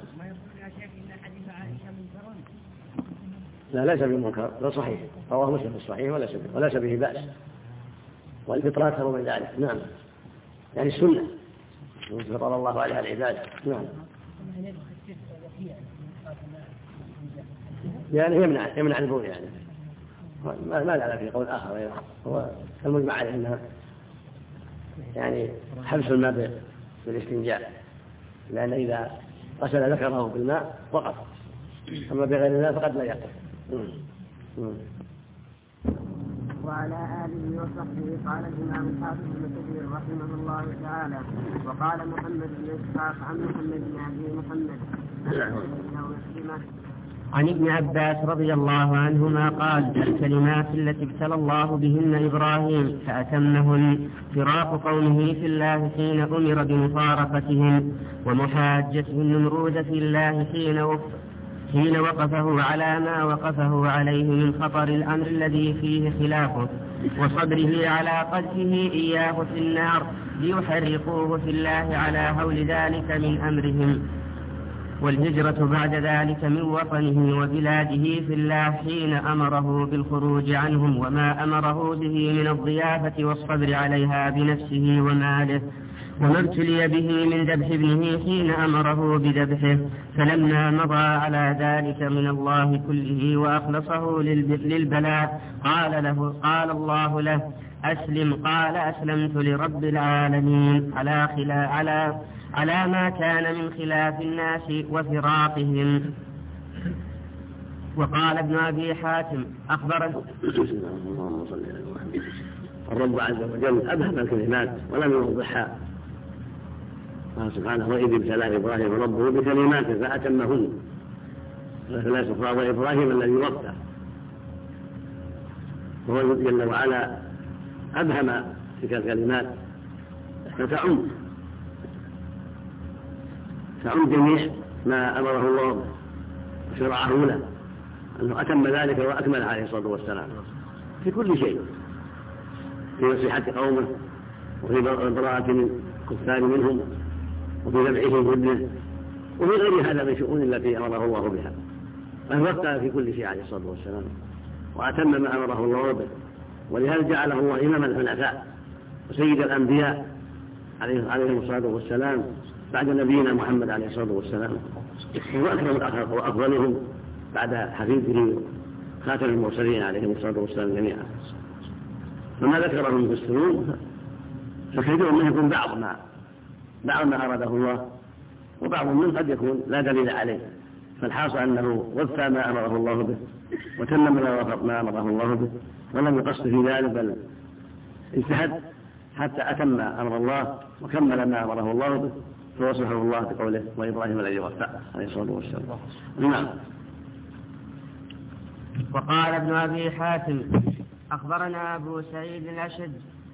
لا ليس بمنكر، لا صحيح، رواه مسلم في الصحيح وليس به بأس، والفطرة أكثر من ذلك. نعم. يعني السنة فطر الله عليها العباد. نعم. يعني يمنع البول، يعني ما لا في قول آخر، هو المجمع عليه أنها يعني حبس الماء بالاستنجاء، لأن إذا غسل ذكره بالماء وقف، أما بغير الماء فقد لا يقف. وعلى آله وصحبه. قال الإمام الحافظ بن كثير رحمه الله تعالى وقال محمد بن إسحاق عن محمد بن أبي محمد عن ابن عباس رضي الله عنهما قال الكلمات التي ابتلى الله بهن إبراهيم فأتمهن فراق قومه في الله حين أمر بمفارقتهم، ومحاجته النمرود في الله حين وقفه على ما وقفه عليه من خطر الأمر الذي فيه خلافه، وصبره على قذفه إياه في النار ليحرقوه في الله على هول ذلك من أمرهم. والهجرة بعد ذلك من وطنه وبلاده في الله حين أمره بالخروج عنهم وما أمره به من الضيافة والصبر عليها بنفسه وماله، وما ابتلي به من ذبح ابنه حين أمره بذبحه، فلما مضى على ذلك من الله كله وأخلصه للبلاء قال الله له: أسلم. قال: أسلمت لرب العالمين، على ما كان من خلاف الناس وفراقهم. وقال ابن أبي حاتم أخبرنا الرب عز وجل أبهم الكلمات ولم يوضحها، قال سبحانه: وإذ ابتلى إبراهيم ربه بكلمات فأتمهن، فلا سفراء إبراهيم الذي وفى، وهو جل وعلا أبهم تلك الكلمات فتعم جميع ما أمره الله وشرعه له، أنه أتم ذلك وأكمل عليه الصلاة والسلام في كل شيء، في نصيحة قومه وفي براءة الكفار منهم وفي ذبحهم ابنه وفي غير هذا من شؤون التي أمره الله بها، فوفى في كل شيء عليه الصلاة والسلام وأتم ما أمره الله به، ولهذا جعله الله إمام الحنفاء وسيد الأنبياء عليهم الصلاة والسلام بعد نبينا محمد عليه الصلاة والسلام، هو أكرم وأفضلهم بعد حفيده خاتم المرسلين عليهم الصلاة والسلام جميعا. فما ذكره المفسرون فكثير منه يكون بعض ما أراده الله، وبعض منه قد يكون لا دليل عليه، فالحاصل أنه وفى ما أمره الله به وتمم ما أمره الله به، ولم يقصد في ذلك بل اجتهد حتى أتم أمر الله وكمل ما أمره الله به، فوصفه الله بقوله: وإبراهيم الذي وفى عليه الصلاة والسلام. نعم. وقال ابن أبي حاتم أخبرنا أبو سعيد الأشج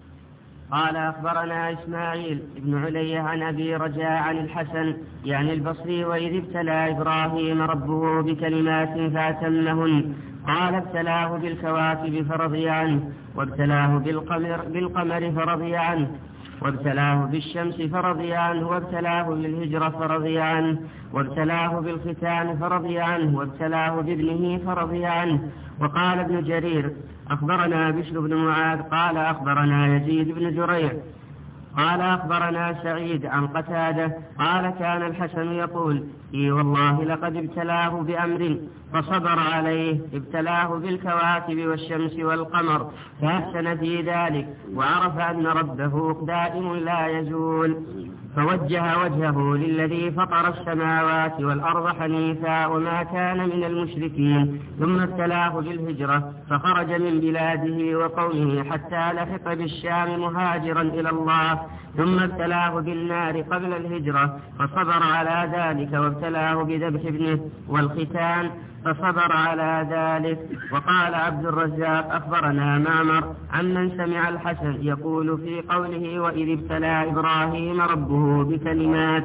قال أخبرنا إسماعيل بن علية عن أبي رجاء عن الحسن يعني البصري: وإذ ابتلى إبراهيم ربه بكلمات فأتمهن، قال: ابتلاه بالكواكب فرضي عنه، وابتلاه بالقمر فرضي عنه، وابتلاه بالشمس فرضي عنه، وابتلاه بالهجرة فرضي عنه، وابتلاه بالختان فرضي عنه، وابتلاه بابنه فرضي عنه. وقال ابن جرير أخبرنا بشر بن معاذ قال أخبرنا يزيد بن زريع قال أخبرنا سعيد عن قتادة قال: كان الحسن يقول: إي والله لقد ابتلاه بأمر فصبر عليه، ابتلاه بالكواكب والشمس والقمر فأحسن في ذلك، وعرف أن ربه دائم لا يزول، فوجه وجهه للذي فطر السماوات والأرض حنيفا وما كان من المشركين، ثم ابتلاه بالهجرة فخرج من بلاده وقومه حتى لحق بالشام مهاجرا إلى الله، ثم ابتلاه بالنار قبل الهجرة فصبر على ذلك، وابتلاه بذبح ابنه والختان فصبر على ذلك. وقال عبد الرزاق أخبرنا معمر عمن سمع الحسن يقول في قوله: وإذ ابتلى إبراهيم ربه بكلمات،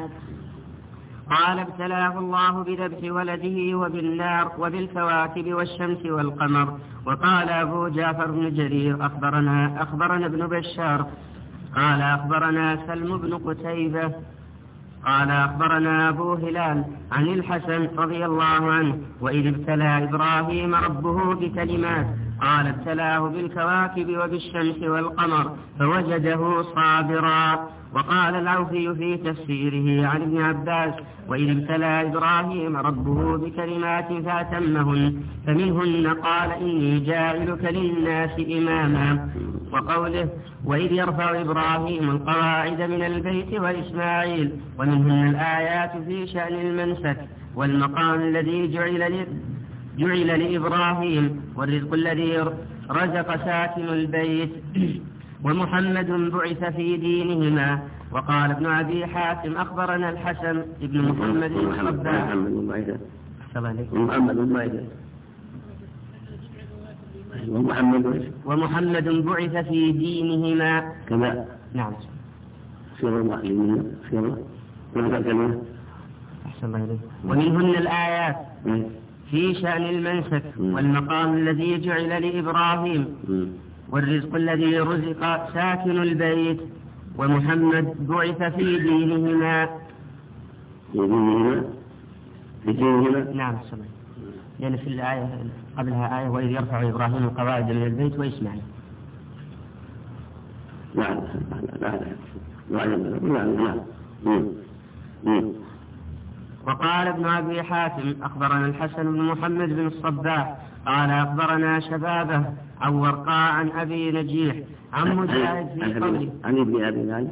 قال: ابتلاه الله بذبح ولده وبالنار وبالكواكب والشمس والقمر. وقال أبو جعفر بن جرير أخبرنا ابن بشار قال أخبرنا سلم بن قتيبة قال أخبرنا أبو هلال عن الحسن رضي الله عنه: وإذ ابتلى إبراهيم ربه بكلمات، قال: ابتلاه بالكواكب وبالشمس والقمر فوجده صابرا. وقال العوفي في تفسيره عن ابن عباس: وإذ ابتلى إبراهيم ربه بكلمات فأتمهن، فمنهن قال: إني جاعلك للناس إماما. وقوله: وإذ يرفع إبراهيم القواعد من البيت وإسماعيل، ومنهن الآيات في شأن المنسك والمقام الذي جعل لإبراهيم، والرزق الذي رزق ساكن البيت، ومحمد بعث في دينهما. وقال ابن أبي حاتم أخبرنا الحسن ابن محمد الصباح ومحمد بعث في دينهما كما نعم ومنهن الآيات في شأن المنسك والمقام الذي جعل لإبراهيم، والرزق الذي رزق ساكن البيت، ومحمد بعث في دينهما بدينهما؟ نعم صحيح. لأن في الآية قبلها آية وإذ يرفع إبراهيم القواعد من البيت وإسماعيل. نعم. وقال ابن أبي حاتم أخبرنا الحسن بن محمد بن الصباح قال أخبرنا شبابه عن ورقاء عن أبي نجيح عن مجاهد في قوله عن ابن أبي نجيح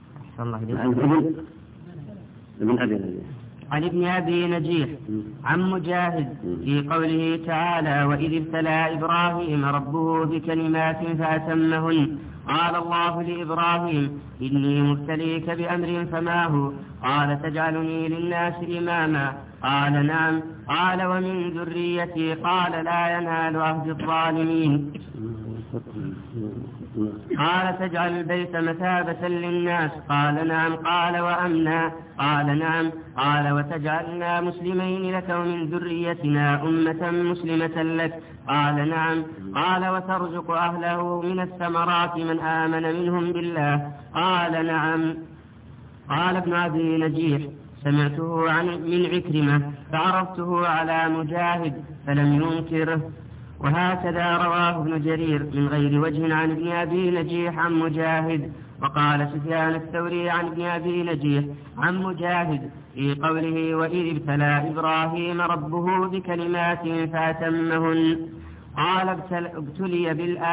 عن ابن أبي نجيح عن مجاهد في قوله تعالى وإذ ابتلى إبراهيم ربه بكلمات فأتمهن قال الله لإبراهيم إني مبتليك بأمر فما هو قال تجعلني للناس إماما قال نعم قال ومن ذريتي قال لا ينال عهد الظالمين قال تجعل البيت مثابة للناس قال نعم قال وأمنا قال نعم قال وتجعلنا مسلمين لك ومن ذريتنا أمة مسلمة لك قال نعم قال وترزق أهله من الثمرات من آمن منهم بالله قال نعم قال ابن أبي نجيح سمعته من عكرمة فعرفته على مجاهد فلم ينكره وهكذا رواه ابن جرير من غير وجه عن ابن أبي نجيح عن مجاهد وقال سفيان الثوري عن ابن أبي نجيح عن مجاهد في قوله وإذ ابتلى إبراهيم ربه بكلمات فأتمهن قال ابتلي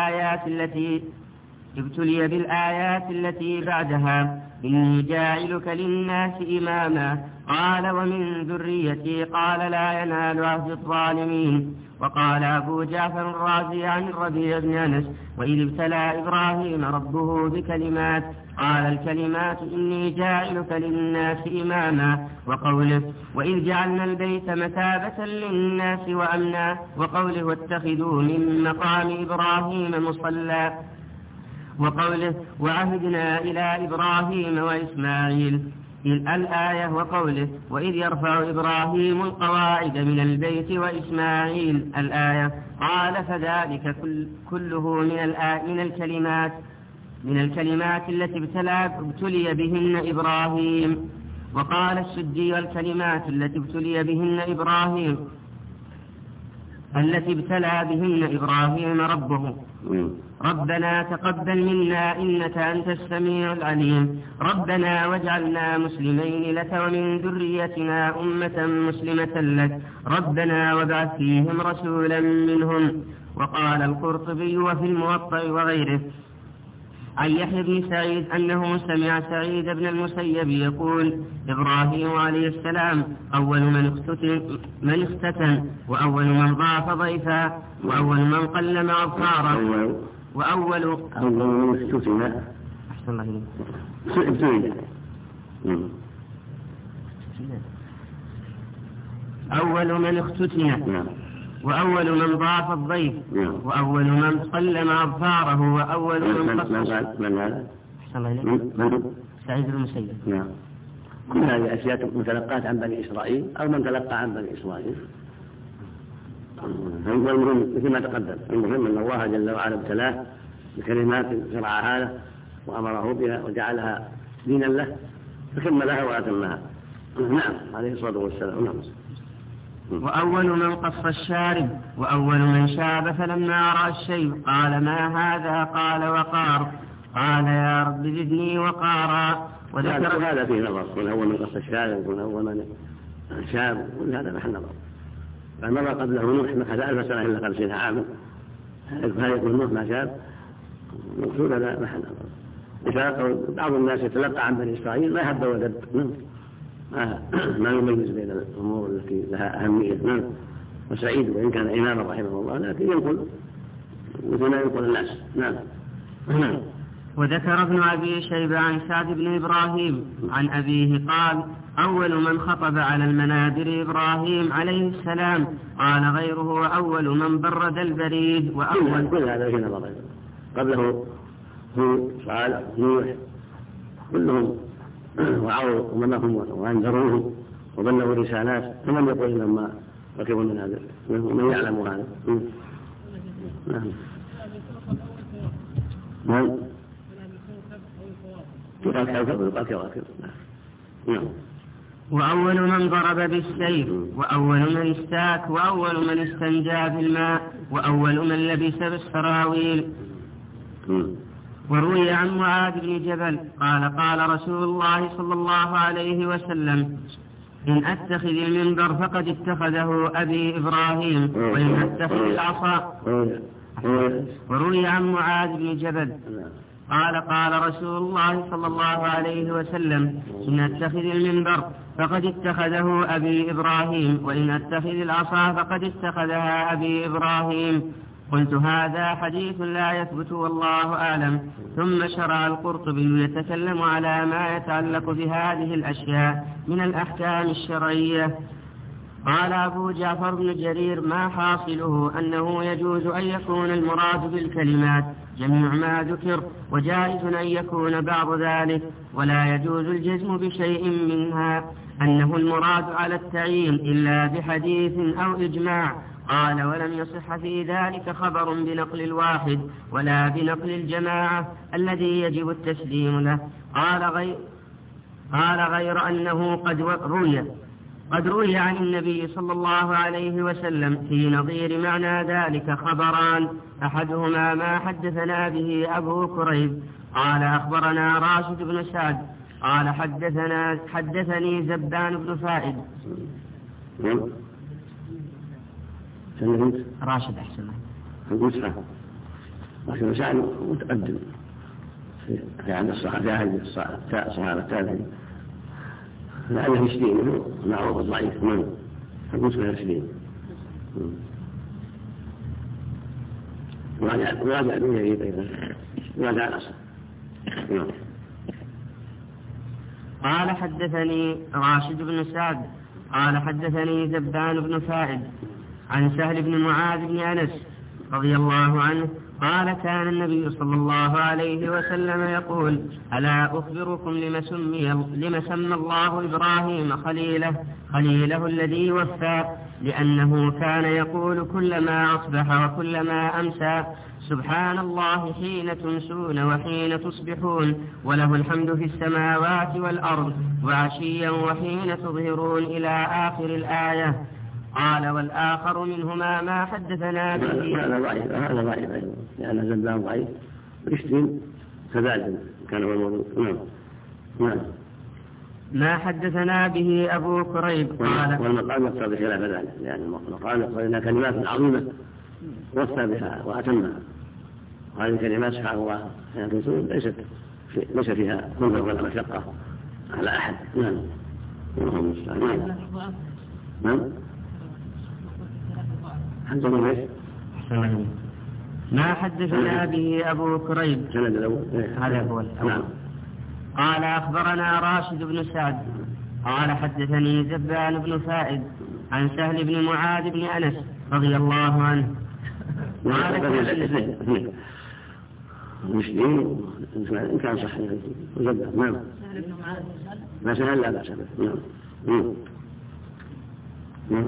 بالآيات التي بعدها إني جاعلك للناس إماما قال ومن ذريتي قال لا ينال عهد الظالمين وقال أبو جعفر الرازي عن الربيع بن أنس وإذ ابتلى إبراهيم ربه بكلمات قال الكلمات إني جاعلك للناس إماما وقوله وإذ جعلنا البيت مثابة للناس وأمنا وقوله واتخذوا من مقام إبراهيم مصلى وقوله وعهدنا إلى إبراهيم وإسماعيل الآية وقوله وإذ يرفع إبراهيم القواعد من البيت وإسماعيل الآية قال فذلك كله من الكلمات التي ابتلي بهن إبراهيم. وقال السدي والكلمات التي ابتلي بهن إبراهيم ربه ربنا تقبل منا إنك أنت السميع العليم ربنا واجعلنا مسلمين لك ومن ذريتنا أمة مسلمة لك ربنا وابعث فيهم رسولا منهم. وقال القرطبي وفي الموطأ وغيره عن يحيى بن سعيد أنه سمع سعيد بن المسيب يقول إبراهيم عليه السلام أول من اختتن وأول من ضاف ضيفا وأول من قلم أبصاره وأول من اختتن أحسن الله إليك أول من اختتن وأول من ضاف الضيف وأول من قلم أظفاره وأول من قصص من هذا؟ أحسن الله إليك سعيد المسيب. نعم. كل هذه أشياء متلقات عن بني إسرائيل أو من تلقى عن بني إسرائيل. المهم مثل ما تقدم المهم أن الله جل وعلا ابتلاه بكلمات شرعها له وأمره بها وجعلها دينا له فكملها وأتمها. نعم عليه الصلاة والسلام. نعم. وأول من قص الشارب وأول من شاب فلما رأى الشيب قال ما هذا قال وقار قال يا رب زدني وقارا. وذكر هذا فيه نظر من أول من قص الشارب ومن أول من شاب هذا محل نظر. فمر قبله نوح مكث 1000 سنة إلا 50 عاما هل يكون نوح ما شاب مقصود هذا محل نظر. بعض الناس يتلقى عن بني إسرائيل ما يهب ودب ما يميز بين الأمور التي لها أهمية. وسعيد وإن كان إماما رحمه الله لكن ينقل مثل ما ينقل الناس. نعم. وذكر ابن أبي شيبة عن سعد بن إبراهيم عن أبيه قال أول من خطب على المنابر إبراهيم عليه السلام قال غيره وأول من برد البريد وأول كل هذا في نظر قبله هود صالح نوح كلهم وعوا أممهم وأنذروه وبلغوا الرسالات فمن يقول لما ركبوا المنابر من يعلم هذا. نعم. يقال كوكب ويقال كواكب. نعم. وأول من ضرب بالسيف، وأول من استاك، وأول من استنجى بالماء، وأول من لبس بالسراويل. وروي عن معاذ بن جبل قال قال رسول الله صلى الله عليه وسلم: إن أتخذ المنبر فقد اتخذه أبي إبراهيم، وإن أتخذ العصا. وروي عن معاذ بن جبل قال قال رسول الله صلى الله عليه وسلم: إن أتخذ المنبر فقد اتخذه أبي إبراهيم، وإن أتخذ العصا فقد اتخذها أبي إبراهيم. قلت: هذا حديث لا يثبت والله أعلم. ثم شرع القرطبي يتكلم على ما يتعلق بهذه الأشياء من الأحكام الشرعية. قال أبو جعفر بن جرير: ما حاصله أنه يجوز أن يكون المراد بالكلمات جميع ما ذكر، وجائز أن يكون بعض ذلك، ولا يجوز الجزم بشيء منها أنه المراد على التعيين إلا بحديث أو إجماع. قال: ولم يصح في ذلك خبر بنقل الواحد ولا بنقل الجماعة الذي يجب التسليم له. قال غير أنه قد روي عن النبي صلى الله عليه وسلم في نظير معنى ذلك خبران، أحدهما ما حدثنا به أبو كريب قال أخبرنا راشد بن سعد قال حدثني زبان بن فائد. راشد أحسن راشد بن سعد متقدم في عهد الصحابة التابعين، لأنه يسليم معروف ضعيف منه، فقلت له يسليم وراجع دون يريد أيضا وراجع الأصل. قال حدثني راشد بن سعد قال حدثني زبان بن فائد عن سهل بن معاذ بن أنس رضي الله عنه قال: كان النبي صلى الله عليه وسلم يقول: ألا أخبركم لما سمى الله إبراهيم خليله الذي وفى، لأنه كان يقول كلما أصبح وكلما أمسى: سبحان الله حين تمسون وحين تصبحون، وله الحمد في السماوات والأرض وعشيا وحين تظهرون، إلى آخر الآية. قال: والآخر منهما ما حدثنا به. هذا ضعيف لأن زبان ضعيف ويشتم كذلك كان هو الموضوع. نعم. ما حدثنا به أبو كريب قال: والمقام يقتضي بخلاف ذلك، لأن المقام يقتضي أنها كلمات عظيمة وفى بها وأتمها، وهذه الكلمات سبحان الله ليس فيها كفر ولا مشقة على أحد. نعم. نعم. ما حدثنا به أبو كريب هذا هو الأول. قال: أخبرنا راشد بن سعد قال حدثني زبان بن فائد عن سهل بن معاذ بن أنس رضي الله عنه. مسلم إن كان صحيح وزبان. نعم. ما سهل لا بأس به. نعم.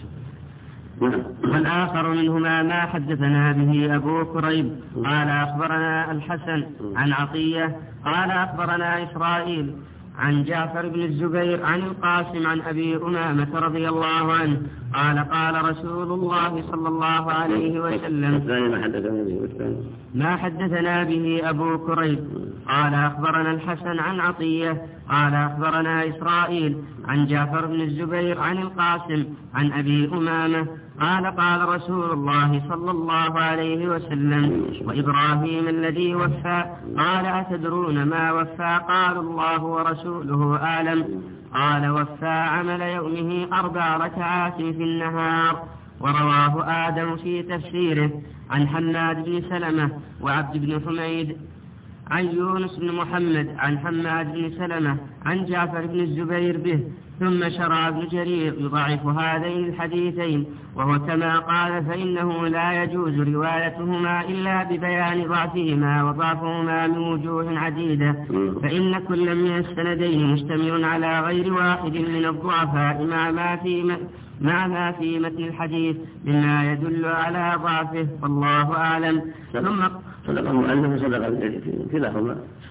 والآخر منهما ما حدثنا به أبو كريب قال أخبرنا الحسن عن عطية قال أخبرنا إسرائيل عن جعفر بن الزبير عن القاسم عن أبي أمامة رضي الله عنه قال: قال رسول الله صلى الله عليه وسلم: ما حدثنا به أبو كريب قال أخبرنا الحسن عن عطية قال أخبرنا إسرائيل عن جعفر بن الزبير عن القاسم عن أبي أمامة قال: قال رسول الله صلى الله عليه وسلم: وإبراهيم الذي وفى. قال: أتدرون ما وفى؟ قالوا: الله ورسوله أعلم. قال: وفى عمل يومه 4 ركعات في النهار. ورواه آدم في تفسيره عن حماد بن سلمة وعبد بن حميد عن يونس بن محمد عن حماد بن سلمة عن جعفر بن الزبير به. ثم شرع ابن جرير يضعف هذين الحديثين، وهو كما قال: فإنه لا يجوز روايتهما إلا ببيان ضعفهما وضعفهما من وجوه عديدة، فإن كل من السندين مشتمل على غير واحد من الضعفاء مع ما في متن الحديث مما يدل على ضعفه، والله أعلم. ثم صدق المؤلف وصدق كلاهما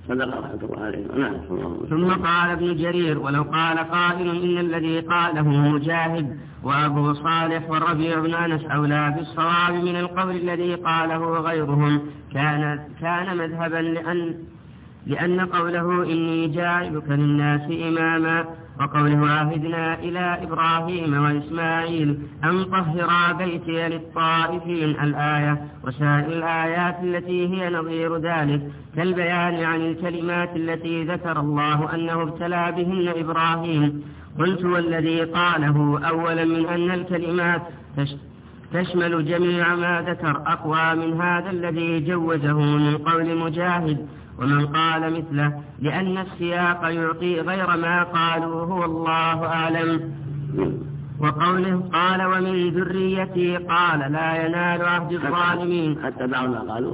صدق رحمة الله عليه. نعم. ثم قال ابن جرير: ولو قال قائل إن الذي قاله مجاهد وأبو صالح والربيع بن أنس أولى بالصواب من القول الذي قاله غيرهم كان مذهبا، لأن قوله إني جاعلك للناس إماما وقوله عهدنا إلى إبراهيم وإسماعيل أن طهرا بيتي للطائفين الآية وسائر الآيات التي هي نظير ذلك كالبيان عن الكلمات التي ذكر الله أنه ابتلى بهن إبراهيم. قلت: والذي قاله أولا من أن الكلمات تشمل جميع ما ذكر أقوى من هذا الذي جوزه من قول مجاهد ومن قال مثله، لأن السياق يعطي غير ما قالوا هو الله أعلم. وقوله قال ومن ذريتي قال لا ينال عهد الظالمين. حتى بعض ما قالوا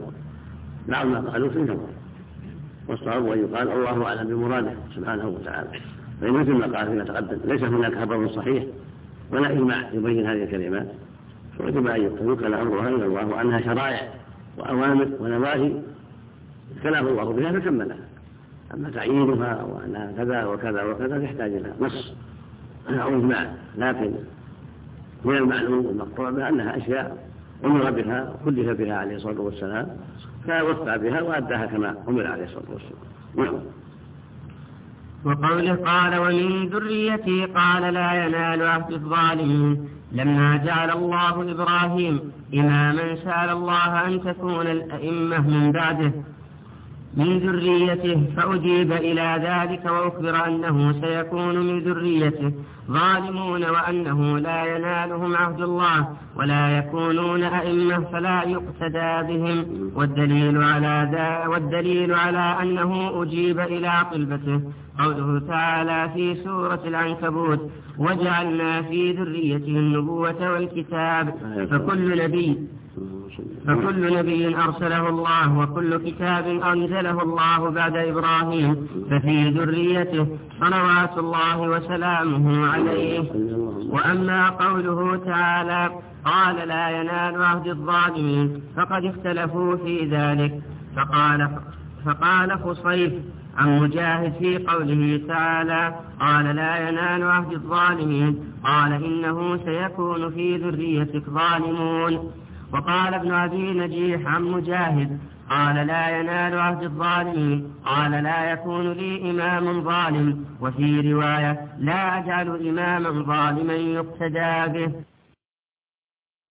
في نظر والصواب أن يقال الله أعلم بمراده سبحانه وتعالى. فإن مثل ما قال فيما تقدم ليس هناك خبر صحيح ولا إجماع يبين هذه الكلمات، فوجب أن يوكل أمرها إلى الله وأنها شرائع وأوامر ونواهي كلام الله بها فكملها. أما تعيينها وأنها كذا وكذا وكذا يحتاج إلى نص أو إجماع، لكن من المعلوم والمقطوع بأنها أشياء أمر بها وكلف بها عليه الصلاة والسلام فوفى بها وأداها كما أمر عليه الصلاة والسلام. وقوله قال ومن ذريتي قال لا ينال عهد الظالمين، لما جعل الله إبراهيم إماما سأل الله أن تكون الأئمة من بعده من ذريته، فأجيب إلى ذلك وأخبر أنه سيكون من ذريته ظالمون وأنه لا ينالهم عهد الله ولا يكونون أئمة فلا يقتدى بهم. والدليل على أنه أجيب إلى طلبته قوله تعالى في سورة العنكبوت: وجعلنا في ذريته النبوة والكتاب. فكل نبي أرسله الله وكل كتاب أنزله الله بعد إبراهيم ففي ذريته صلوات الله وسلامه عليه. وأما قوله تعالى قال لا ينال عهد الظالمين فقد اختلفوا في ذلك. فقال خصيف عن مجاهد في قوله تعالى قال لا ينال عهد الظالمين قال إنه سيكون في ذريتك ظالمون. وقال ابن أبي نجيح عن مجاهد قال لا ينال عهد الظالمين قال لا يكون لي إمام ظالم. وفي رواية لا أجعل إماما ظالما يقتدى به.